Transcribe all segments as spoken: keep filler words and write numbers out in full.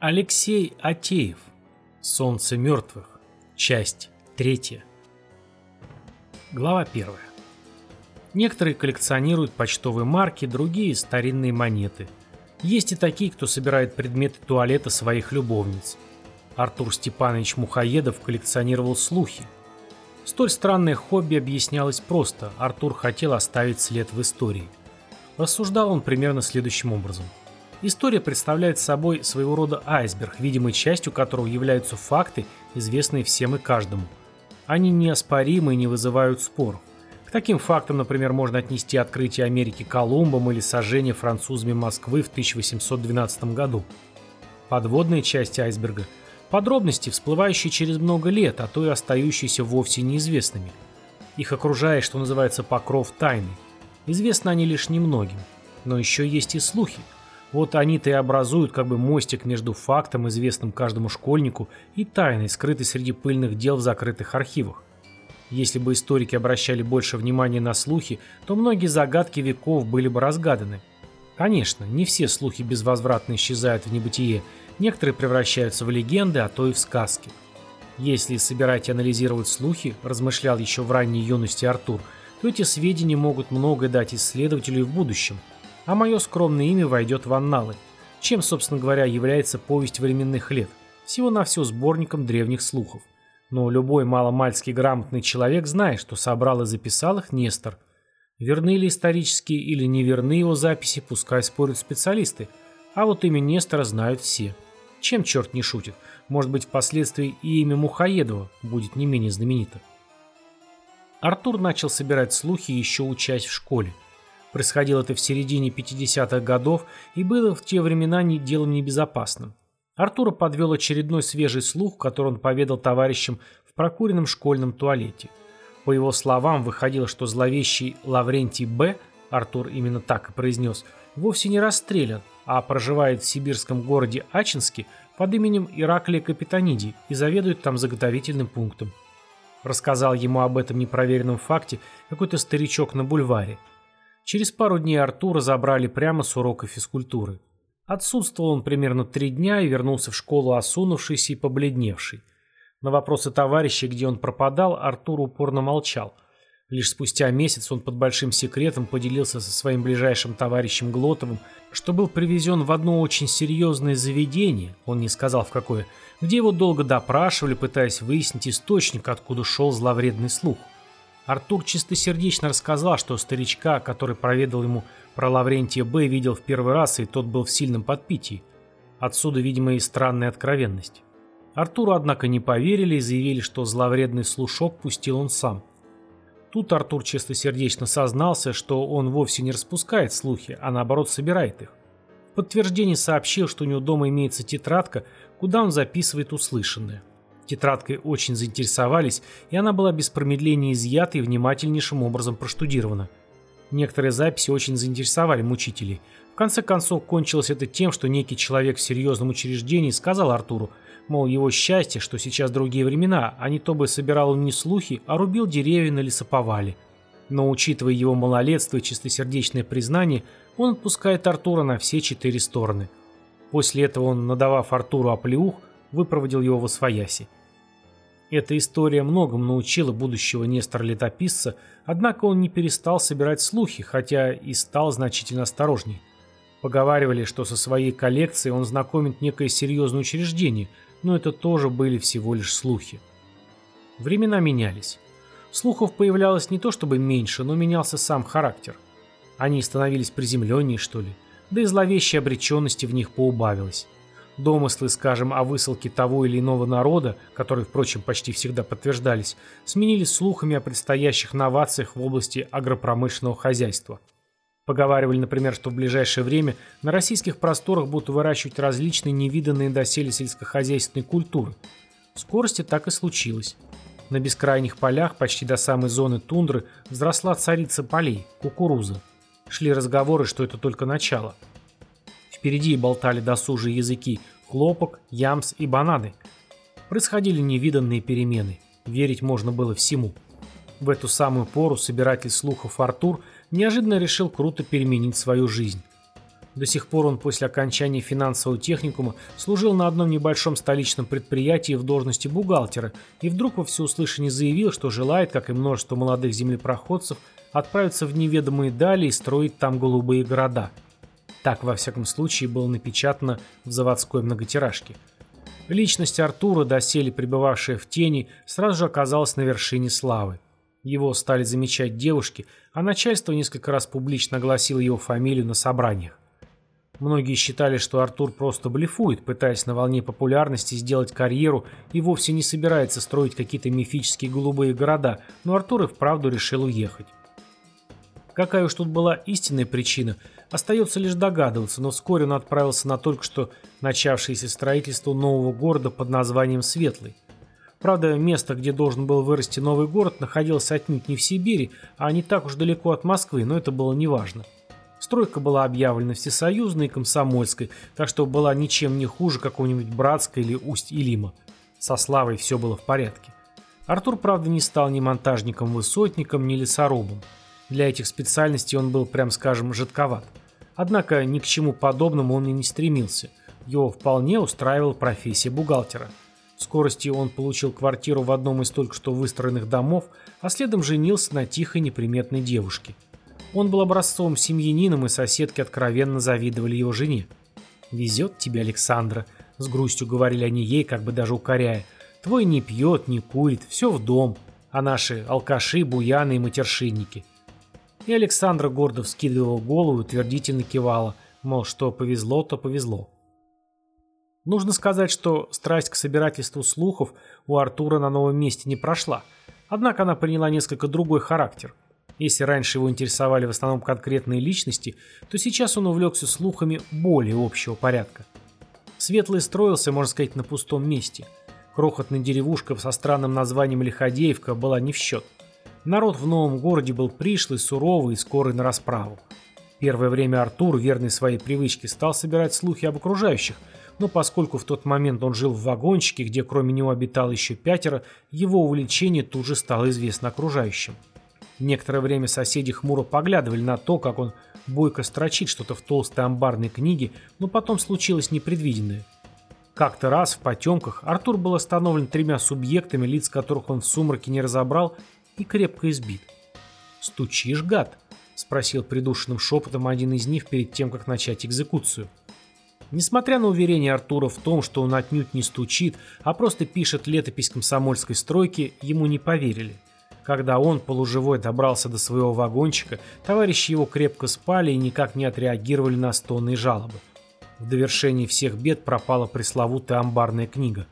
Алексей Атеев. Солнце мертвых. Часть третья. Глава первая. Некоторые коллекционируют почтовые марки, другие – старинные монеты. Есть и такие, кто собирает предметы туалета своих любовниц. Артур Степанович Мухоедов коллекционировал слухи. Столь странное хобби объяснялось просто – Артур хотел оставить след в истории. Рассуждал он примерно следующим образом. История представляет собой своего рода айсберг, видимой частью которого являются факты, известные всем и каждому. Они неоспоримы и не вызывают споров. К таким фактам, например, можно отнести открытие Америки Колумбом или сожжение французами Москвы в тысяча восемьсот двенадцатом году. Подводные части айсберга – подробности, всплывающие через много лет, а то и остающиеся вовсе неизвестными. Их окружает, что называется, покров тайны. Известны они лишь немногим. Но еще есть и слухи. Вот они-то и образуют как бы мостик между фактом, известным каждому школьнику, и тайной, скрытой среди пыльных дел в закрытых архивах. Если бы историки обращали больше внимания на слухи, то многие загадки веков были бы разгаданы. Конечно, не все слухи безвозвратно исчезают в небытие, некоторые превращаются в легенды, а то и в сказки. Если собирать и анализировать слухи, размышлял еще в ранней юности Артур, то эти сведения могут многое дать исследователю и в будущем. А мое скромное имя войдет в анналы. Чем, собственно говоря, является повесть временных лет? Всего-навсего сборником древних слухов. Но любой маломальски грамотный человек знает, что собрал и записал их Нестор. Верны ли исторические или неверны его записи, пускай спорят специалисты. А вот имя Нестора знают все. Чем черт не шутит? Может быть, впоследствии и имя Мухоедова будет не менее знаменито. Артур начал собирать слухи, еще учась в школе. Происходило это в середине пятидесятых годов и было в те времена не делом небезопасным. Артура подвел очередной свежий слух, который он поведал товарищам в прокуренном школьном туалете. По его словам, выходило, что зловещий Лаврентий Б., Артур именно так и произнес, вовсе не расстрелян, а проживает в сибирском городе Ачинске под именем Ираклия Капитонидий и заведует там заготовительным пунктом. Рассказал ему об этом непроверенном факте какой-то старичок на бульваре. Через пару дней Артура забрали прямо с урока физкультуры. Отсутствовал он примерно три дня и вернулся в школу осунувшийся и побледневший. На вопросы товарища, где он пропадал, Артур упорно молчал. Лишь спустя месяц он под большим секретом поделился со своим ближайшим товарищем Глотовым, что был привезен в одно очень серьезное заведение, он не сказал в какое, где его долго допрашивали, пытаясь выяснить источник, откуда шел зловредный слух. Артур чистосердечно рассказал, что старичка, который проведал ему про Лаврентия Б., видел в первый раз, и тот был в сильном подпитии. Отсюда, видимо, и странная откровенность. Артуру, однако, не поверили и заявили, что зловредный слушок пустил он сам. Тут Артур чистосердечно сознался, что он вовсе не распускает слухи, а наоборот собирает их. В подтверждение сообщил, что у него дома имеется тетрадка, куда он записывает услышанное. Тетрадкой очень заинтересовались, и она была без промедления изъята и внимательнейшим образом проштудирована. Некоторые записи очень заинтересовали мучителей. В конце концов, кончилось это тем, что некий человек в серьезном учреждении сказал Артуру, мол, его счастье, что сейчас другие времена, а не то бы собирал он не слухи, а рубил деревья на лесоповале. Но, учитывая его малолетство и чистосердечное признание, он отпускает Артура на все четыре стороны. После этого он, надавав Артуру оплеух, выпроводил его восвояси. Эта история многому научила будущего Нестора-летописца, однако он не перестал собирать слухи, хотя и стал значительно осторожней. Поговаривали, что со своей коллекцией он знакомит некое серьезное учреждение, но это тоже были всего лишь слухи. Времена менялись. Слухов появлялось не то чтобы меньше, но менялся сам характер. Они становились приземленнее, что ли, да и зловещей обреченности в них поубавилось. Домыслы, скажем, о высылке того или иного народа, которые, впрочем, почти всегда подтверждались, сменились слухами о предстоящих новациях в области агропромышленного хозяйства. Поговаривали, например, что в ближайшее время на российских просторах будут выращивать различные невиданные доселе сельскохозяйственные культуры. В скорости так и случилось. На бескрайних полях, почти до самой зоны тундры, взросла царица полей – кукуруза. Шли разговоры, что это только начало. Впереди болтали досужие языки хлопок, ямс и бананы. Происходили невиданные перемены. Верить можно было всему. В эту самую пору собиратель слухов Артур неожиданно решил круто переменить свою жизнь. До сих пор он после окончания финансового техникума служил на одном небольшом столичном предприятии в должности бухгалтера и вдруг во всеуслышание заявил, что желает, как и множество молодых землепроходцев, отправиться в неведомые дали и строить там голубые города. Так, во всяком случае, было напечатано в заводской многотиражке. Личность Артура, доселе пребывавшая в тени, сразу же оказалась на вершине славы. Его стали замечать девушки, а начальство несколько раз публично огласило его фамилию на собраниях. Многие считали, что Артур просто блефует, пытаясь на волне популярности сделать карьеру и вовсе не собирается строить какие-то мифические голубые города, но Артур и вправду решил уехать. Какая уж тут была истинная причина, остается лишь догадываться, но вскоре он отправился на только что начавшееся строительство нового города под названием Светлый. Правда, место, где должен был вырасти новый город, находилось отнюдь не в Сибири, а не так уж далеко от Москвы, но это было неважно. Стройка была объявлена всесоюзной и комсомольской, так что была ничем не хуже какого-нибудь Братска или Усть-Илима. Со Славой все было в порядке. Артур, правда, не стал ни монтажником-высотником, ни лесорубом. Для этих специальностей он был, прям скажем, жидковат. Однако ни к чему подобному он и не стремился. Его вполне устраивала профессия бухгалтера. В скорости он получил квартиру в одном из только что выстроенных домов, а следом женился на тихой неприметной девушке. Он был образцовым семьянином, и соседки откровенно завидовали его жене. «Везет тебе, Александра», — с грустью говорили они ей, как бы даже укоряя. «Твой не пьет, не курит, все в дом, а наши алкаши, буяны и матершинники». И Александра гордо вскидывала голову и утвердительно кивала, мол, что повезло, то повезло. Нужно сказать, что страсть к собирательству слухов у Артура на новом месте не прошла, однако она приняла несколько другой характер. Если раньше его интересовали в основном конкретные личности, то сейчас он увлекся слухами более общего порядка. Светлый строился, можно сказать, на пустом месте. Крохотная деревушка со странным названием Лиходеевка была не в счет. Народ в новом городе был пришлый, суровый и скорый на расправу. Первое время Артур, верный своей привычке, стал собирать слухи об окружающих, но поскольку в тот момент он жил в вагончике, где кроме него обитало еще пятеро, его увлечение тут же стало известно окружающим. Некоторое время соседи хмуро поглядывали на то, как он бойко строчит что-то в толстой амбарной книге, но потом случилось непредвиденное. Как-то раз в потемках Артур был остановлен тремя субъектами, лиц которых он в сумраке не разобрал, и крепко избит. «Стучишь, гад?» — спросил придушенным шепотом один из них перед тем, как начать экзекуцию. Несмотря на уверение Артура в том, что он отнюдь не стучит, а просто пишет летопись комсомольской стройки, ему не поверили. Когда он, полуживой, добрался до своего вагончика, товарищи его крепко спали и никак не отреагировали на стоны и жалобы. В довершении всех бед пропала пресловутая амбарная книга.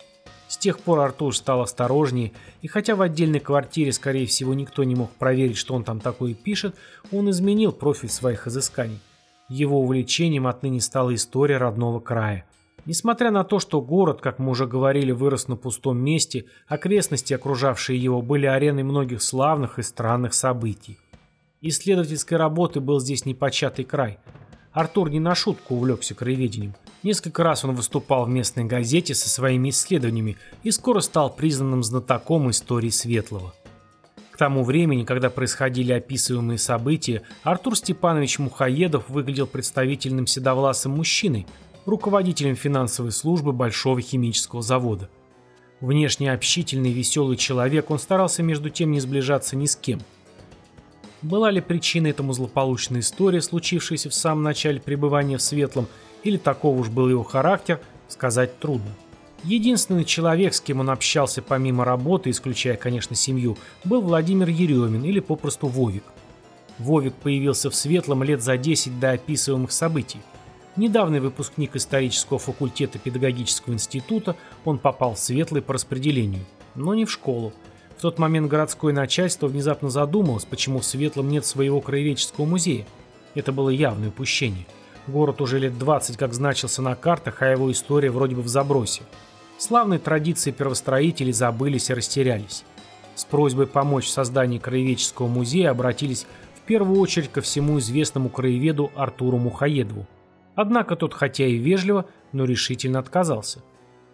С тех пор Артур стал осторожнее, и хотя в отдельной квартире, скорее всего, никто не мог проверить, что он там такое пишет, он изменил профиль своих изысканий. Его увлечением отныне стала история родного края. Несмотря на то, что город, как мы уже говорили, вырос на пустом месте, окрестности, окружавшие его, были ареной многих славных и странных событий. Исследовательской работы был здесь непочатый край. Артур не на шутку увлекся краеведением. Несколько раз он выступал в местной газете со своими исследованиями и скоро стал признанным знатоком истории Светлого. К тому времени, когда происходили описываемые события, Артур Степанович Мухоедов выглядел представительным седовласым мужчиной, руководителем финансовой службы большого химического завода. Внешне общительный и веселый человек, он старался между тем не сближаться ни с кем. Была ли причиной этому злополучная история, случившаяся в самом начале пребывания в Светлом, или таков уж был его характер, сказать трудно. Единственный человек, с кем он общался помимо работы, исключая, конечно, семью, был Владимир Еремин или попросту Вовик. Вовик появился в Светлом лет за десять до описываемых событий. Недавний выпускник исторического факультета педагогического института, он попал в Светлый по распределению, но не в школу. В тот момент городское начальство внезапно задумалось, почему в Светлом нет своего краеведческого музея. Это было явное упущение. Город уже лет двадцать как значился на картах, а его история вроде бы в забросе. Славные традиции первостроителей забылись и растерялись. С просьбой помочь в создании краеведческого музея обратились в первую очередь ко всему известному краеведу Артуру Мухоедову. Однако тот, хотя и вежливо, но решительно отказался.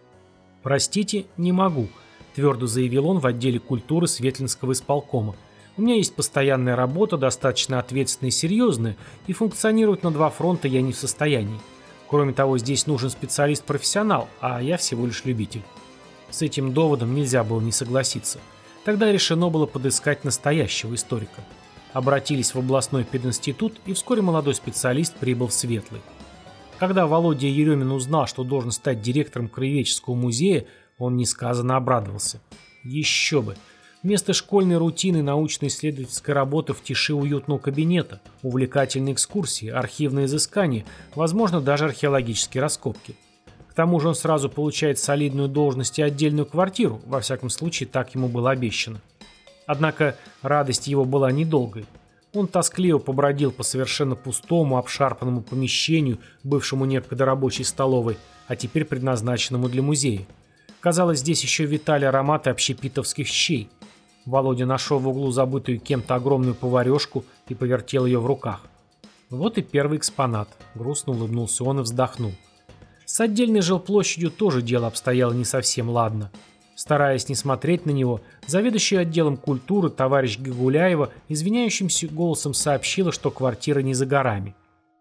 «Простите, не могу», – твердо заявил он в отделе культуры Светлинского исполкома. У меня есть постоянная работа, достаточно ответственная и серьезная, и функционировать на два фронта я не в состоянии. Кроме того, здесь нужен специалист-профессионал, а я всего лишь любитель. С этим доводом нельзя было не согласиться. Тогда решено было подыскать настоящего историка. Обратились в областной пединститут, и вскоре молодой специалист прибыл в Светлый. Когда Володя Еремин узнал, что должен стать директором краеведческого музея, он несказанно обрадовался. Еще бы! Вместо школьной рутины научно-исследовательской работы в тиши уютного кабинета, увлекательные экскурсии, архивные изыскания, возможно, даже археологические раскопки. К тому же он сразу получает солидную должность и отдельную квартиру, во всяком случае, так ему было обещано. Однако радость его была недолгой. Он тоскливо побродил по совершенно пустому, обшарпанному помещению, бывшему некогда рабочей столовой, а теперь предназначенному для музея. Казалось, здесь еще витали ароматы общепитовских щей. Володя нашел в углу забытую кем-то огромную поварешку и повертел ее в руках. Вот и первый экспонат. Грустно улыбнулся он и вздохнул. С отдельной жилплощадью тоже дело обстояло не совсем ладно. Стараясь не смотреть на него, заведующий отделом культуры товарищ Гигуляева извиняющимся голосом сообщила, что квартира не за горами.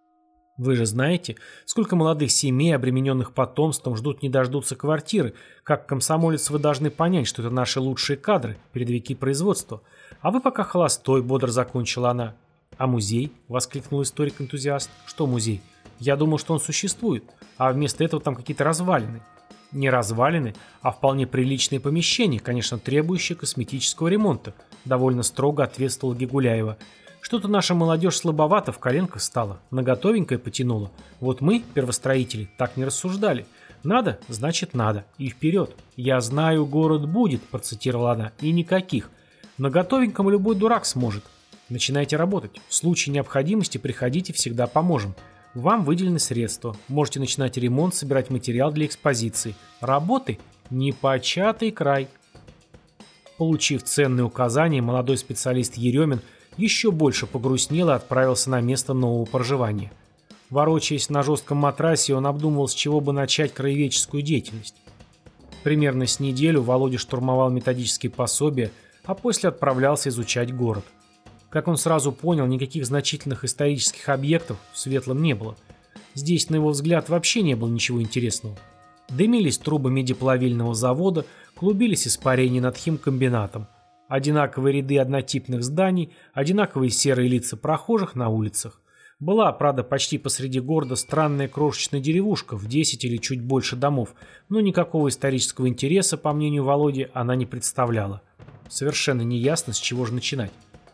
Вы же знаете, сколько молодых семей, обремененных потомством, ждут не дождутся квартиры. Как комсомолец вы должны понять, что это наши лучшие кадры, передовики производства. А вы пока холостой, бодро закончила она. А музей? Воскликнул историк-энтузиаст. Что музей? Я думал, что он существует, а вместо этого там какие-то развалины. Не развалины, а вполне приличные помещения, конечно, требующие косметического ремонта, довольно строго ответствовала Гигуляева. Что-то наша молодежь слабовато в коленках стала, на готовенькое потянула. Вот мы, первостроители, так не рассуждали. Надо, значит надо, и вперед. Я знаю, город будет, процитировала она, и никаких. На готовеньком любой дурак сможет. Начинайте работать. В случае необходимости приходите, всегда поможем. Вам выделены средства. Можете начинать ремонт, собирать материал для экспозиции. Работы непочатый край. Получив ценные указания, молодой специалист Еремин еще больше погрустнел и отправился на место нового проживания. Ворочаясь на жестком матрасе, он обдумывал, с чего бы начать краеведческую деятельность. Примерно с неделю Володя штурмовал методические пособия, а после отправлялся изучать город. Как он сразу понял, никаких значительных исторических объектов в Светлом не было. Здесь, на его взгляд, вообще не было ничего интересного. Дымились трубы медиплавильного завода, клубились испарения над химкомбинатом. Одинаковые ряды однотипных зданий, одинаковые серые лица прохожих на улицах. Была, правда, почти посреди города странная крошечная деревушка в десять или чуть больше домов, но никакого исторического интереса, по мнению Володи, она не представляла. Совершенно неясно, с чего же начинать.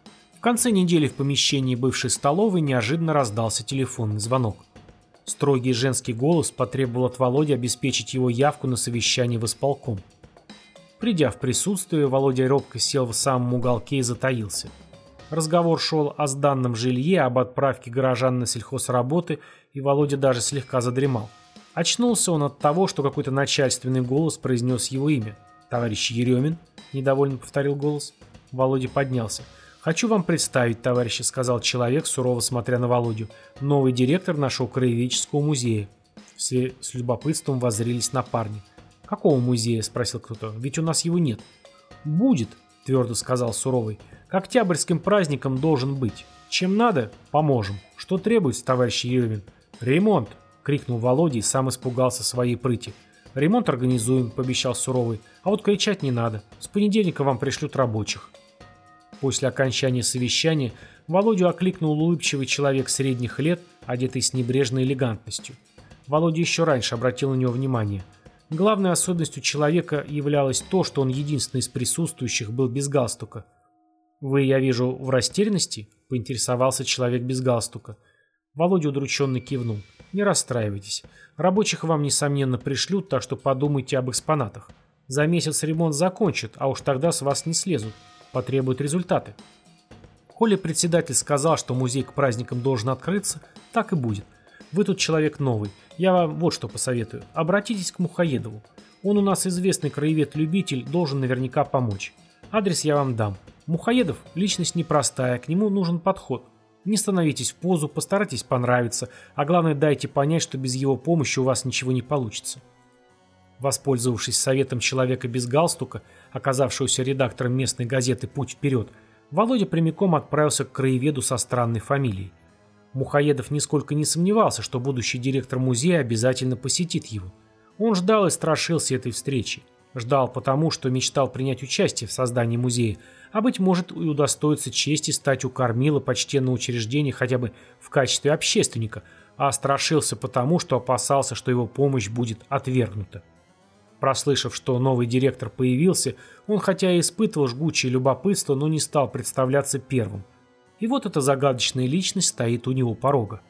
В конце недели в помещении бывшей столовой неожиданно раздался телефонный звонок. Строгий женский голос потребовал от Володи обеспечить его явку на совещание в исполком. Придя в присутствие, Володя робко сел в самом уголке и затаился. Разговор шел о сданном жилье, об отправке горожан на сельхозработы, и Володя даже слегка задремал. Очнулся он от того, что какой-то начальственный голос произнес его имя. «Товарищ Еремин?» – недовольно повторил голос. Володя поднялся. «Хочу вам представить, товарищи», – сказал человек, сурово смотря на Володю, – «новый директор нашего краеведческого музея». Все с любопытством воззрелись на парня. «Какого музея?» – спросил кто-то. «Ведь у нас его нет». «Будет», – твердо сказал суровый. «К октябрьским праздникам должен быть. Чем надо – поможем. Что требуется, товарищ Еремин?» «Ремонт!» – крикнул Володя и сам испугался своей прыти. «Ремонт организуем», – пообещал суровый. «А вот кричать не надо. С понедельника вам пришлют рабочих». После окончания совещания Володю окликнул улыбчивый человек средних лет, одетый с небрежной элегантностью. Володя еще раньше обратил на него внимание. Главной особенностью человека являлось то, что он единственный из присутствующих был без галстука. «Вы, я вижу, в растерянности?» – поинтересовался человек без галстука. Володя удрученно кивнул. «Не расстраивайтесь. Рабочих вам, несомненно, пришлют, так что подумайте об экспонатах. За месяц ремонт закончат, а уж тогда с вас не слезут. Потребуют результаты». Коли председатель сказал, что музей к праздникам должен открыться, так и будет. Вы тут человек новый. Я вам вот что посоветую. Обратитесь к Мухоедову. Он у нас известный краевед-любитель, должен наверняка помочь. Адрес я вам дам. Мухоедов – личность непростая, к нему нужен подход. Не становитесь в позу, постарайтесь понравиться, а главное дайте понять, что без его помощи у вас ничего не получится. Воспользовавшись советом человека без галстука, оказавшегося редактором местной газеты «Путь вперед», Володя прямиком отправился к краеведу со странной фамилией. Мухоедов нисколько не сомневался, что будущий директор музея обязательно посетит его. Он ждал и страшился этой встречи. Ждал потому, что мечтал принять участие в создании музея, а, быть может, и удостоиться чести стать у кормила почтенного учреждения хотя бы в качестве общественника, а страшился потому, что опасался, что его помощь будет отвергнута. Прослышав, что новый директор появился, он хотя и испытывал жгучее любопытство, но не стал представляться первым. И вот эта загадочная личность стоит у него порога.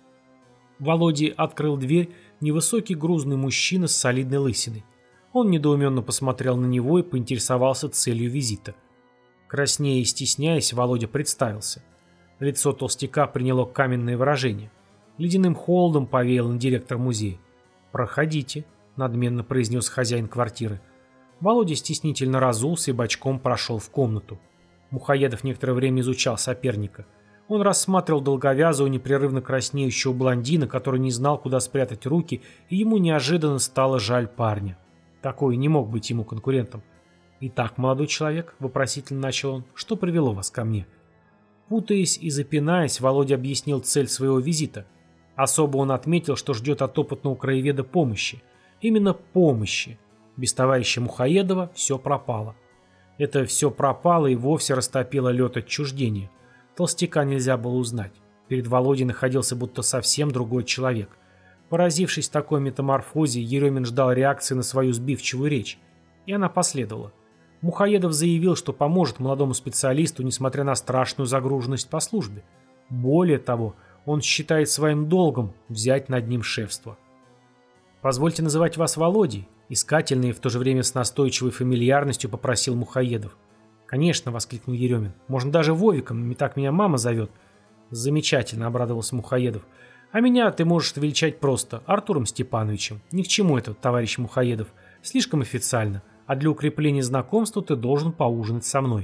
Володя открыл дверь невысокий грузный мужчина с солидной лысиной. Он недоуменно посмотрел на него и поинтересовался целью визита. Краснея и стесняясь, Володя представился. Лицо толстяка приняло каменное выражение. Ледяным холодом повеял на директор музея. «Проходите», — надменно произнес хозяин квартиры. Володя стеснительно разулся и бочком прошел в комнату. Мухоедов некоторое время изучал соперника. Он рассматривал долговязого, непрерывно краснеющего блондина, который не знал, куда спрятать руки, и ему неожиданно стало жаль парня. Такой не мог быть ему конкурентом. «Итак, молодой человек», — вопросительно начал он, — «что привело вас ко мне?» Путаясь и запинаясь, Володя объяснил цель своего визита. Особо он отметил, что ждет от опытного краеведа помощи. Именно помощи. Без товарища Мухоедова все пропало. Это все пропало и вовсе растопило лед отчуждения. Толстяка нельзя было узнать. Перед Володей находился будто совсем другой человек. Поразившись такой метаморфозе, Еремин ждал реакции на свою сбивчивую речь. И она последовала. Мухоедов заявил, что поможет молодому специалисту, несмотря на страшную загруженность по службе. Более того, он считает своим долгом взять над ним шефство. «Позвольте называть вас Володей», — искательно и в то же время с настойчивой фамильярностью попросил Мухоедов. «Конечно», — воскликнул Еремин. «Можно даже Вовиком, не так меня мама зовет». «Замечательно», — обрадовался Мухоедов. «А меня ты можешь величать просто Артуром Степановичем. Ни к чему это, товарищ Мухоедов. Слишком официально. А для укрепления знакомства ты должен поужинать со мной».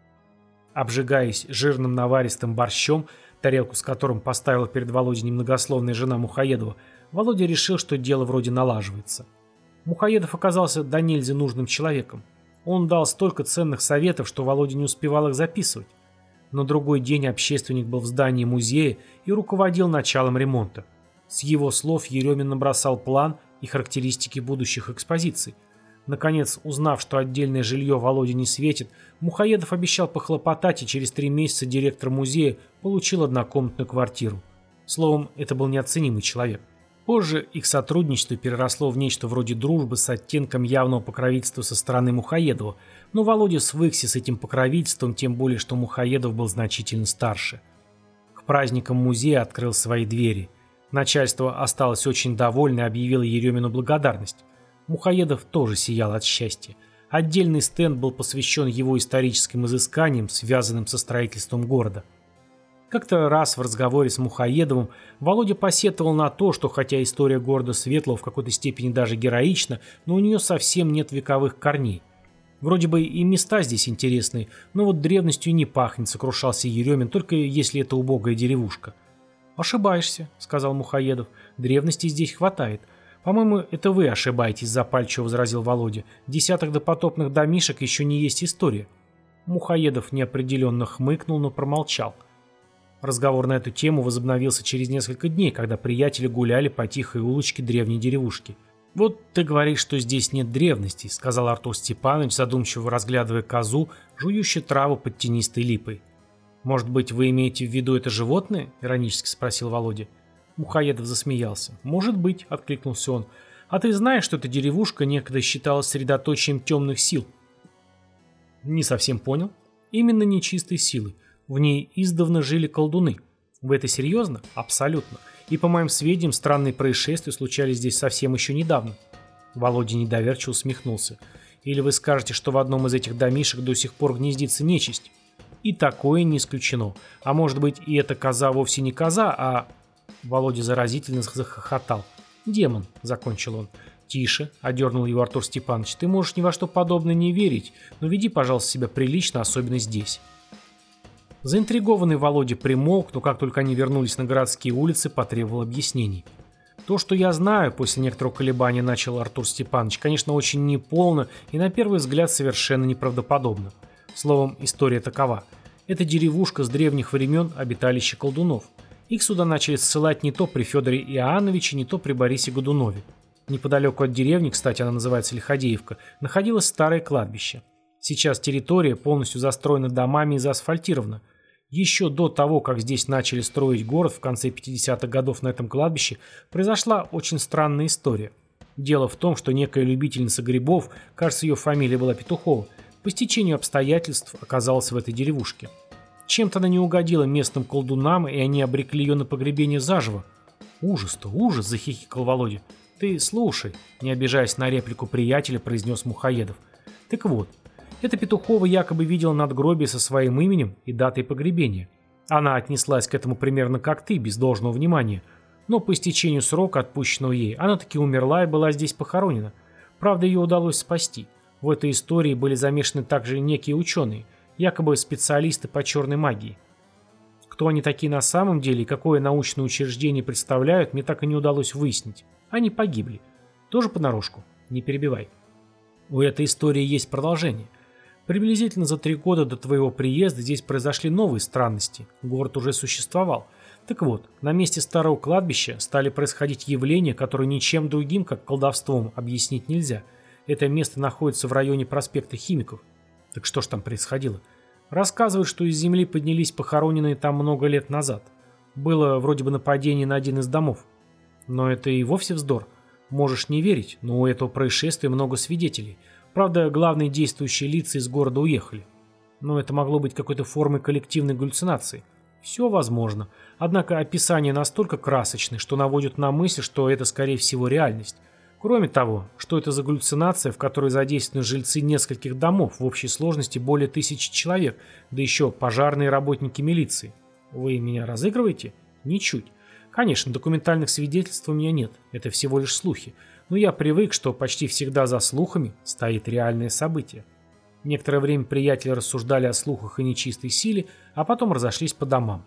Обжигаясь жирным наваристым борщом, тарелку с которым поставила перед Володей немногословная жена Мухоедова, Володя решил, что дело вроде налаживается. Мухоедов оказался до нельзя нужным человеком. Он дал столько ценных советов, что Володя не успевал их записывать. На другой день общественник был в здании музея и руководил началом ремонта. С его слов Еремин набросал план и характеристики будущих экспозиций. Наконец, узнав, что отдельное жилье Володе не светит, Мухоедов обещал похлопотать, и через три месяца директор музея получил однокомнатную квартиру. Словом, это был неоценимый человек. Позже их сотрудничество переросло в нечто вроде дружбы с оттенком явного покровительства со стороны Мухоедова, но Володя свыкся с этим покровительством, тем более, что Мухоедов был значительно старше. К праздникам музея открыл свои двери. Начальство осталось очень довольно и объявило Еремину благодарность. Мухоедов тоже сиял от счастья. Отдельный стенд был посвящен его историческим изысканиям, связанным со строительством города. Как-то раз в разговоре с Мухоедовым Володя посетовал на то, что хотя история города Светлого в какой-то степени даже героична, но у нее совсем нет вековых корней. Вроде бы и места здесь интересные, но вот древностью не пахнет, сокрушался Еремин, только если это убогая деревушка. «Ошибаешься», — сказал Мухоедов, — «древности здесь хватает». «По-моему, это вы ошибаетесь», — запальчиво возразил Володя. «Десяток допотопных домишек еще не есть история». Мухоедов неопределенно хмыкнул, но промолчал. Разговор на эту тему возобновился через несколько дней, когда приятели гуляли по тихой улочке древней деревушки. «Вот ты говоришь, что здесь нет древностей», — сказал Артур Степанович, задумчиво разглядывая козу, жующую траву под тенистой липой. «Может быть, вы имеете в виду это животное?» — иронически спросил Володя. Мухоедов засмеялся. «Может быть», — откликнулся он. «А ты знаешь, что эта деревушка некогда считалась средоточием темных сил?» «Не совсем понял». «Именно нечистой силы. В ней издавна жили колдуны». «Вы это серьезно?» «Абсолютно. И, по моим сведениям, странные происшествия случались здесь совсем еще недавно». Володя недоверчиво усмехнулся. «Или вы скажете, что в одном из этих домишек до сих пор гнездится нечисть?» «И такое не исключено. А может быть, и эта коза вовсе не коза, а...» Володя заразительно захохотал. «Демон», — закончил он. «Тише», — одернул его Артур Степанович. «Ты можешь ни во что подобное не верить, но веди, пожалуйста, себя прилично, особенно здесь». Заинтригованный Володя примолк, но как только они вернулись на городские улицы, потребовал объяснений. «То, что я знаю», — после некоторого колебания начал Артур Степанович, «конечно, очень неполно и на первый взгляд совершенно неправдоподобно. Словом, история такова. Это деревушка с древних времен обиталище колдунов. Их сюда начали ссылать не то при Федоре Иоанновиче, не то при Борисе Годунове. Неподалеку от деревни, кстати, она называется Лиходеевка, находилось старое кладбище. Сейчас территория полностью застроена домами и заасфальтирована. Еще до того, как здесь начали строить город в конце пятидесятых годов на этом кладбище, произошла очень странная история. Дело в том, что некая любительница грибов, кажется, ее фамилия была Петухова, по стечению обстоятельств оказалась в этой деревушке. Чем-то она не угодила местным колдунам, и они обрекли ее на погребение заживо. «Ужас-то, ужас!» – захихикал Володя. «Ты слушай», – не обижаясь на реплику приятеля, произнес Мухоедов. «Так вот, эта Петухова якобы видела надгробие со своим именем и датой погребения. Она отнеслась к этому примерно как ты, без должного внимания. Но по истечению срока, отпущенного ей, она таки умерла и была здесь похоронена. Правда, ее удалось спасти. В этой истории были замешаны также некие ученые, якобы специалисты по черной магии. Кто они такие на самом деле и какое научное учреждение представляют, мне так и не удалось выяснить. Они погибли. Тоже понарошку. Не перебивай. У этой истории есть продолжение. Приблизительно за три года до твоего приезда здесь произошли новые странности. Город уже существовал. Так вот, на месте старого кладбища стали происходить явления, которые ничем другим, как колдовством, объяснить нельзя. Это место находится в районе проспекта Химиков. Так что ж там происходило? Рассказывают, что из земли поднялись похороненные там много лет назад. Было вроде бы нападение на один из домов. Но это и вовсе вздор. Можешь не верить, но у этого происшествия много свидетелей. Правда, главные действующие лица из города уехали. Но это могло быть какой-то формой коллективной галлюцинации. Все возможно. Однако описание настолько красочное, что наводит на мысль, что это, скорее всего, реальность. Кроме того, что это за галлюцинация, в которой задействованы жильцы нескольких домов, в общей сложности более тысячи человек, да еще пожарные работники милиции. Вы меня разыгрываете? Ничуть. Конечно, документальных свидетельств у меня нет, это всего лишь слухи, но я привык, что почти всегда за слухами стоит реальное событие. Некоторое время приятели рассуждали о слухах и нечистой силе, а потом разошлись по домам.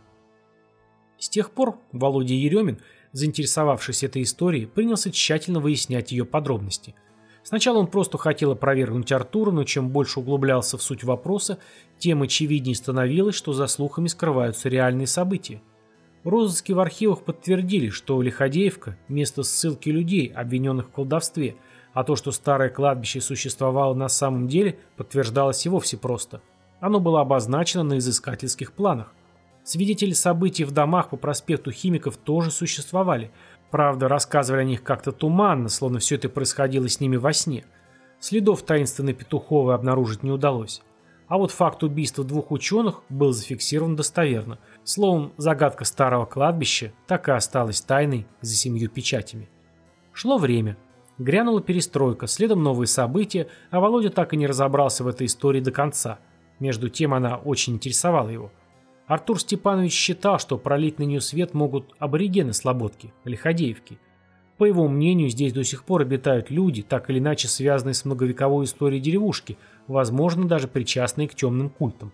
С тех пор Володя Еремин, заинтересовавшись этой историей, принялся тщательно выяснять ее подробности. Сначала он просто хотел опровергнуть Артура, но чем больше углублялся в суть вопроса, тем очевиднее становилось, что за слухами скрываются реальные события. Розыски в архивах подтвердили, что Лиходеевка – место ссылки людей, обвиненных в колдовстве, а то, что старое кладбище существовало на самом деле, подтверждалось и вовсе просто. Оно было обозначено на изыскательских планах. Свидетели событий в домах по проспекту Химиков тоже существовали. Правда, рассказывали о них как-то туманно, словно все это происходило с ними во сне. Следов таинственной Петуховой обнаружить не удалось. А вот факт убийства двух ученых был зафиксирован достоверно. Словом, загадка старого кладбища так и осталась тайной за семью печатями. Шло время. Грянула перестройка, следом новые события, а Володя так и не разобрался в этой истории до конца. Между тем она очень интересовала его. Артур Степанович считал, что пролить на нее свет могут аборигены Слободки, Лиходеевки. По его мнению, здесь до сих пор обитают люди, так или иначе связанные с многовековой историей деревушки, возможно, даже причастные к темным культам.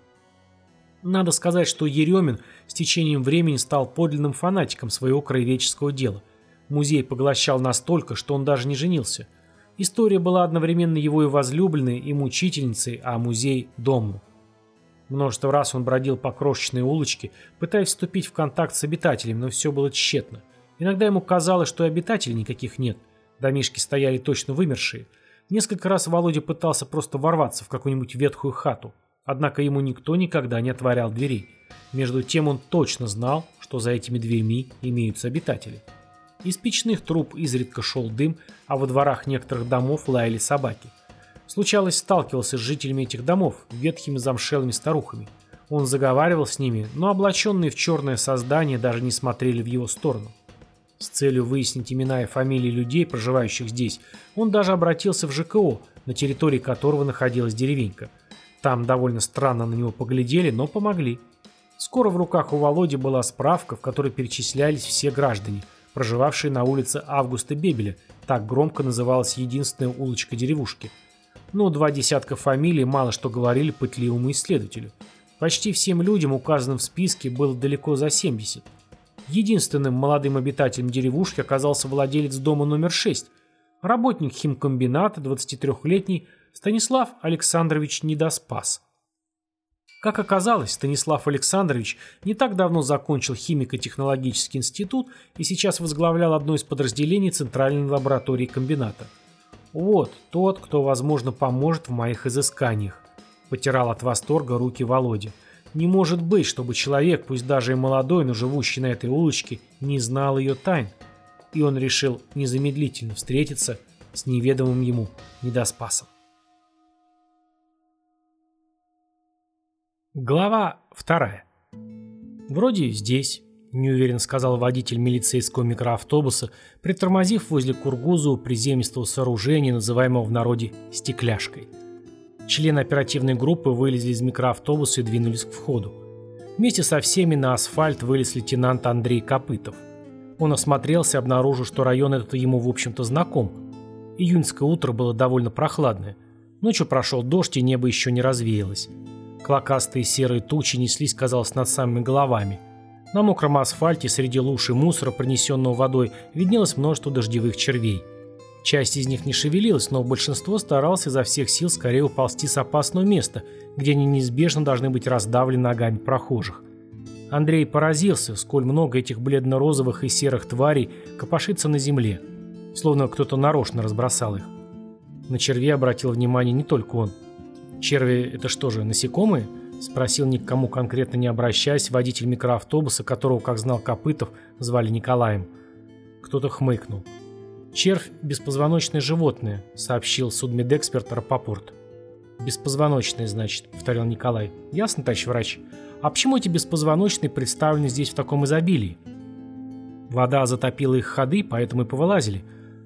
Надо сказать, что Еремин с течением времени стал подлинным фанатиком своего краеведческого дела. Музей поглощал настолько, что он даже не женился. История была одновременно его и возлюбленной, и мучительницей, а музей – домом. Множество раз он бродил по крошечной улочке, пытаясь вступить в контакт с обитателями, но все было тщетно. Иногда ему казалось, что и обитателей никаких нет. Домишки стояли точно вымершие. Несколько раз Володя пытался просто ворваться в какую-нибудь ветхую хату. Однако ему никто никогда не отворял дверей. Между тем он точно знал, что за этими дверьми имеются обитатели. Из печных труб изредка шел дым, а во дворах некоторых домов лаяли собаки. Случалось, сталкивался с жителями этих домов, ветхими замшелыми старухами. Он заговаривал с ними, но облаченные в черное создание даже не смотрели в его сторону. С целью выяснить имена и фамилии людей, проживающих здесь, он даже обратился в ЖКО, на территории которого находилась деревенька. Там довольно странно на него поглядели, но помогли. Скоро в руках у Володи была справка, в которой перечислялись все граждане, проживавшие на улице Августа Бебеля, так громко называлась единственная улочка деревушки. Но два десятка фамилий мало что говорили пытливому исследователю. Почти всем людям, указанным в списке, было далеко за семьдесят. Единственным молодым обитателем деревушки оказался владелец дома номер шесть, работник химкомбината, двадцатитрёхлетний Станислав Александрович Недоспас. Как оказалось, Станислав Александрович не так давно закончил химико-технологический институт и сейчас возглавлял одно из подразделений Центральной лаборатории комбината. «Вот тот, кто, возможно, поможет в моих изысканиях», – потирал от восторга руки Володя. «Не может быть, чтобы человек, пусть даже и молодой, но живущий на этой улочке, не знал ее тайн». И он решил незамедлительно встретиться с неведомым ему недоспасом. Глава вторая. «Вроде здесь», – неуверенно сказал водитель милицейского микроавтобуса, притормозив возле Кургузова приземистого сооружения, называемого в народе «стекляшкой». Члены оперативной группы вылезли из микроавтобуса и двинулись к входу. Вместе со всеми на асфальт вылез лейтенант Андрей Копытов. Он осмотрелся и обнаружил, что район этот ему, в общем-то, знаком. Июньское утро было довольно прохладное. Ночью прошел дождь, и небо еще не развеялось. Клокастые серые тучи неслись, казалось, над самыми головами. На мокром асфальте среди луж и мусора, принесенного водой, виднелось множество дождевых червей. Часть из них не шевелилась, но большинство старалось изо всех сил скорее уползти с опасного места, где они неизбежно должны быть раздавлены ногами прохожих. Андрей поразился, сколь много этих бледно-розовых и серых тварей копошится на земле, словно кто-то нарочно разбросал их. На червей обратил внимание не только он. «Черви — это что же, насекомые?» — спросил, ни к кому конкретно не обращаясь, водитель микроавтобуса, которого, как знал Копытов, звали Николаем. Кто-то хмыкнул. «Червь — беспозвоночное животное», — сообщил судмедэксперт Рапопорт. «Беспозвоночное, значит», — повторил Николай. «Ясно, товарищ врач? А почему эти беспозвоночные представлены здесь в таком изобилии?» «Вода затопила их ходы, поэтому и повылазили».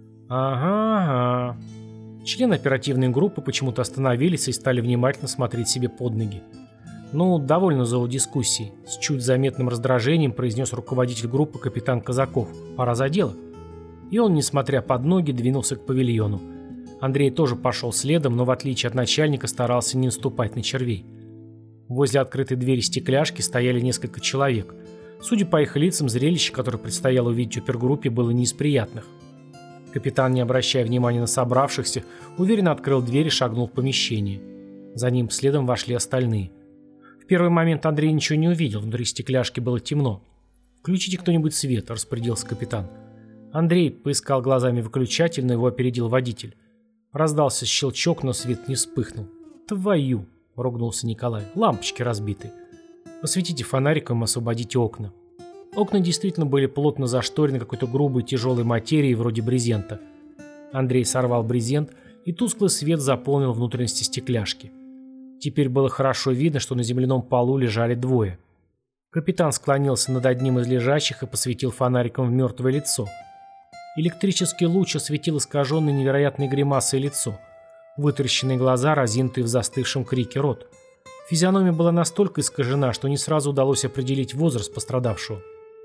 «Ага, ага». Члены оперативной группы почему-то остановились и стали внимательно смотреть себе под ноги. «Ну, довольно зоодискуссий», — с чуть заметным раздражением произнес руководитель группы капитан Казаков. «Пора за дело». И он, несмотря под ноги, двинулся к павильону. Андрей тоже пошел следом, но в отличие от начальника старался не наступать на червей. Возле открытой двери стекляшки стояли несколько человек. Судя по их лицам, зрелище, которое предстояло увидеть опергруппе, было не из приятных. Капитан, не обращая внимания на собравшихся, уверенно открыл дверь и шагнул в помещение. За ним следом вошли остальные. В первый момент Андрей ничего не увидел, внутри стекляшки было темно. «Включите кто-нибудь свет», — распорядился капитан. Андрей поискал глазами выключатель, но его опередил водитель. Раздался щелчок, но свет не вспыхнул. «Твою!» — ругнулся Николай. «Лампочки разбиты. Посветите фонариком и освободите окна». Окна действительно были плотно зашторены какой-то грубой тяжелой материей вроде брезента. Андрей сорвал брезент, и тусклый свет заполнил внутренности стекляшки. Теперь было хорошо видно, что на земляном полу лежали двое. Капитан склонился над одним из лежащих и посветил фонариком в мертвое лицо. Электрический луч осветил искаженное невероятной гримасой лицо. Вытаращенные глаза, разинутые в застывшем крике рот. Физиономия была настолько искажена, что не сразу удалось определить возраст пострадавшего.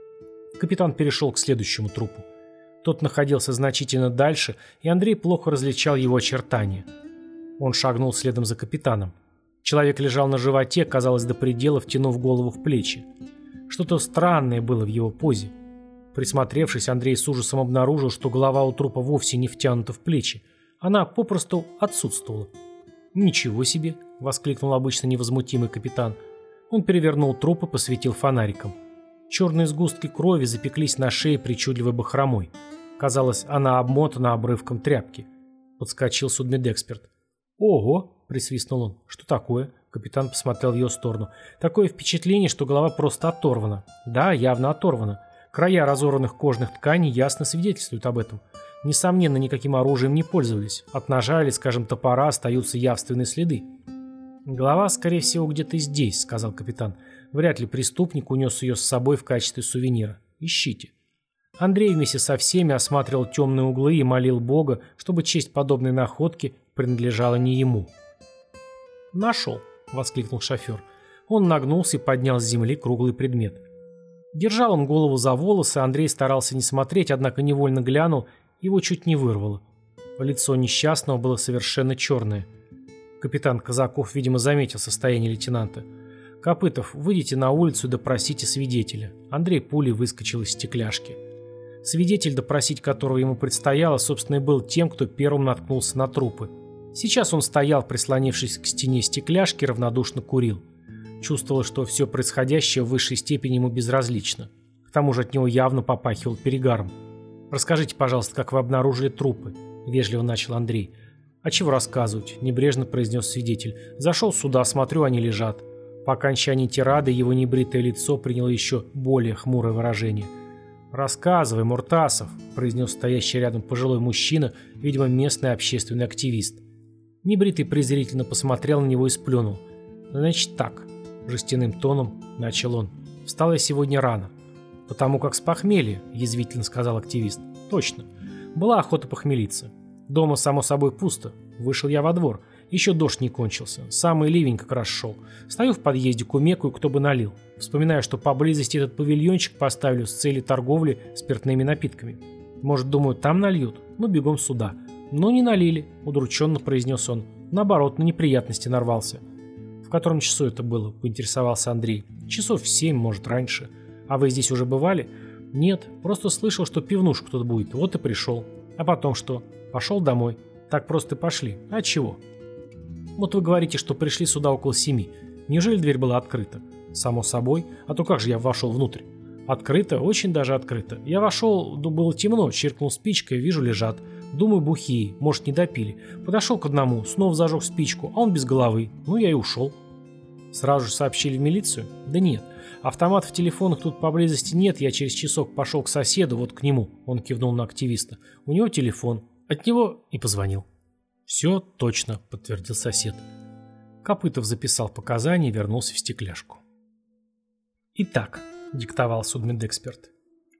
Капитан перешел к следующему трупу. Тот находился значительно дальше, и Андрей плохо различал его очертания. Он шагнул следом за капитаном. Человек лежал на животе, казалось, до предела втянув голову в плечи. Что-то странное было в его позе. Присмотревшись, Андрей с ужасом обнаружил, что голова у трупа вовсе не втянута в плечи. Она попросту отсутствовала. «Ничего себе!» — воскликнул обычно невозмутимый капитан. Он перевернул труп и посветил фонариком. Черные сгустки крови запеклись на шее причудливой бахромой. Казалось, она обмотана обрывком тряпки. Подскочил судмедэксперт. «Ого!» — присвистнул он. «Что такое?» — капитан посмотрел в ее сторону. «Такое впечатление, что голова просто оторвана». «Да, явно оторвана. Края разорванных кожных тканей ясно свидетельствуют об этом. Несомненно, никаким оружием не пользовались. От ножа или, скажем, топора остаются явственные следы». «Голова, скорее всего, где-то здесь», — сказал капитан. «Вряд ли преступник унес ее с собой в качестве сувенира. Ищите». Андрей вместе со всеми осматривал темные углы и молил Бога, чтобы честь подобной находки принадлежала не ему. «Нашел», — воскликнул шофер. Он нагнулся и поднял с земли круглый предмет. Держал он голову за волосы, Андрей старался не смотреть, однако невольно глянул, его чуть не вырвало. Лицо несчастного было совершенно черное. Капитан Казаков, видимо, заметил состояние лейтенанта. «Копытов, выйдите на улицу и допросите свидетеля». Андрей пулей выскочил из стекляшки. Свидетель, допросить которого ему предстояло, собственно, и был тем, кто первым наткнулся на трупы. Сейчас он стоял, прислонившись к стене стекляшки, равнодушно курил. Чувствовал, что все происходящее в высшей степени ему безразлично. К тому же от него явно попахивал перегаром. «Расскажите, пожалуйста, как вы обнаружили трупы?» – вежливо начал Андрей. «А чего рассказывать?» – небрежно произнес свидетель. «Зашел сюда, смотрю, они лежат». По окончании тирады его небритое лицо приняло еще более хмурое выражение. «Рассказывай, Муртасов», – произнес стоящий рядом пожилой мужчина, видимо, местный общественный активист. Небритый презрительно посмотрел на него и сплюнул. «Значит так», – жестяным тоном начал он. «Встал я сегодня рано». «Потому как с похмелья», – язвительно сказал активист. «Точно. Была охота похмелиться. Дома, само собой, пусто. Вышел я во двор. Еще дождь не кончился. Самый ливень как раз шел. Стою в подъезде, кумекаю, кто бы налил. Вспоминаю, что поблизости этот павильончик поставлю с целью торговли спиртными напитками. Может, думаю, там нальют? Ну, бегом сюда. Но не налили», – удрученно произнес он. «Наоборот, на неприятности нарвался». «В котором часу это было?» – поинтересовался Андрей. «Часов в семь, может, раньше. А вы здесь уже бывали?» «Нет, просто слышал, что пивнушка тут будет, вот и пришел. А потом что? Пошел домой. Так просто пошли. А чего?» «Вот вы говорите, что пришли сюда около семи. Неужели дверь была открыта?» «Само собой. А то как же я вошел внутрь?» «Открыто, очень даже открыто. Я вошел, было темно, чиркнул спичкой, вижу, лежат. Думаю, бухие, может, не допили. Подошел к одному, снова зажег спичку, а он без головы. Ну, я и ушел». «Сразу же сообщили в милицию?» «Да нет. Автоматов в телефонах тут поблизости нет, я через часок пошел к соседу, вот к нему», — он кивнул на активиста. «У него телефон. От него и позвонил». «Все точно», — подтвердил сосед. Копытов записал показания и вернулся в стекляшку. «Итак», — диктовал судмедэксперт.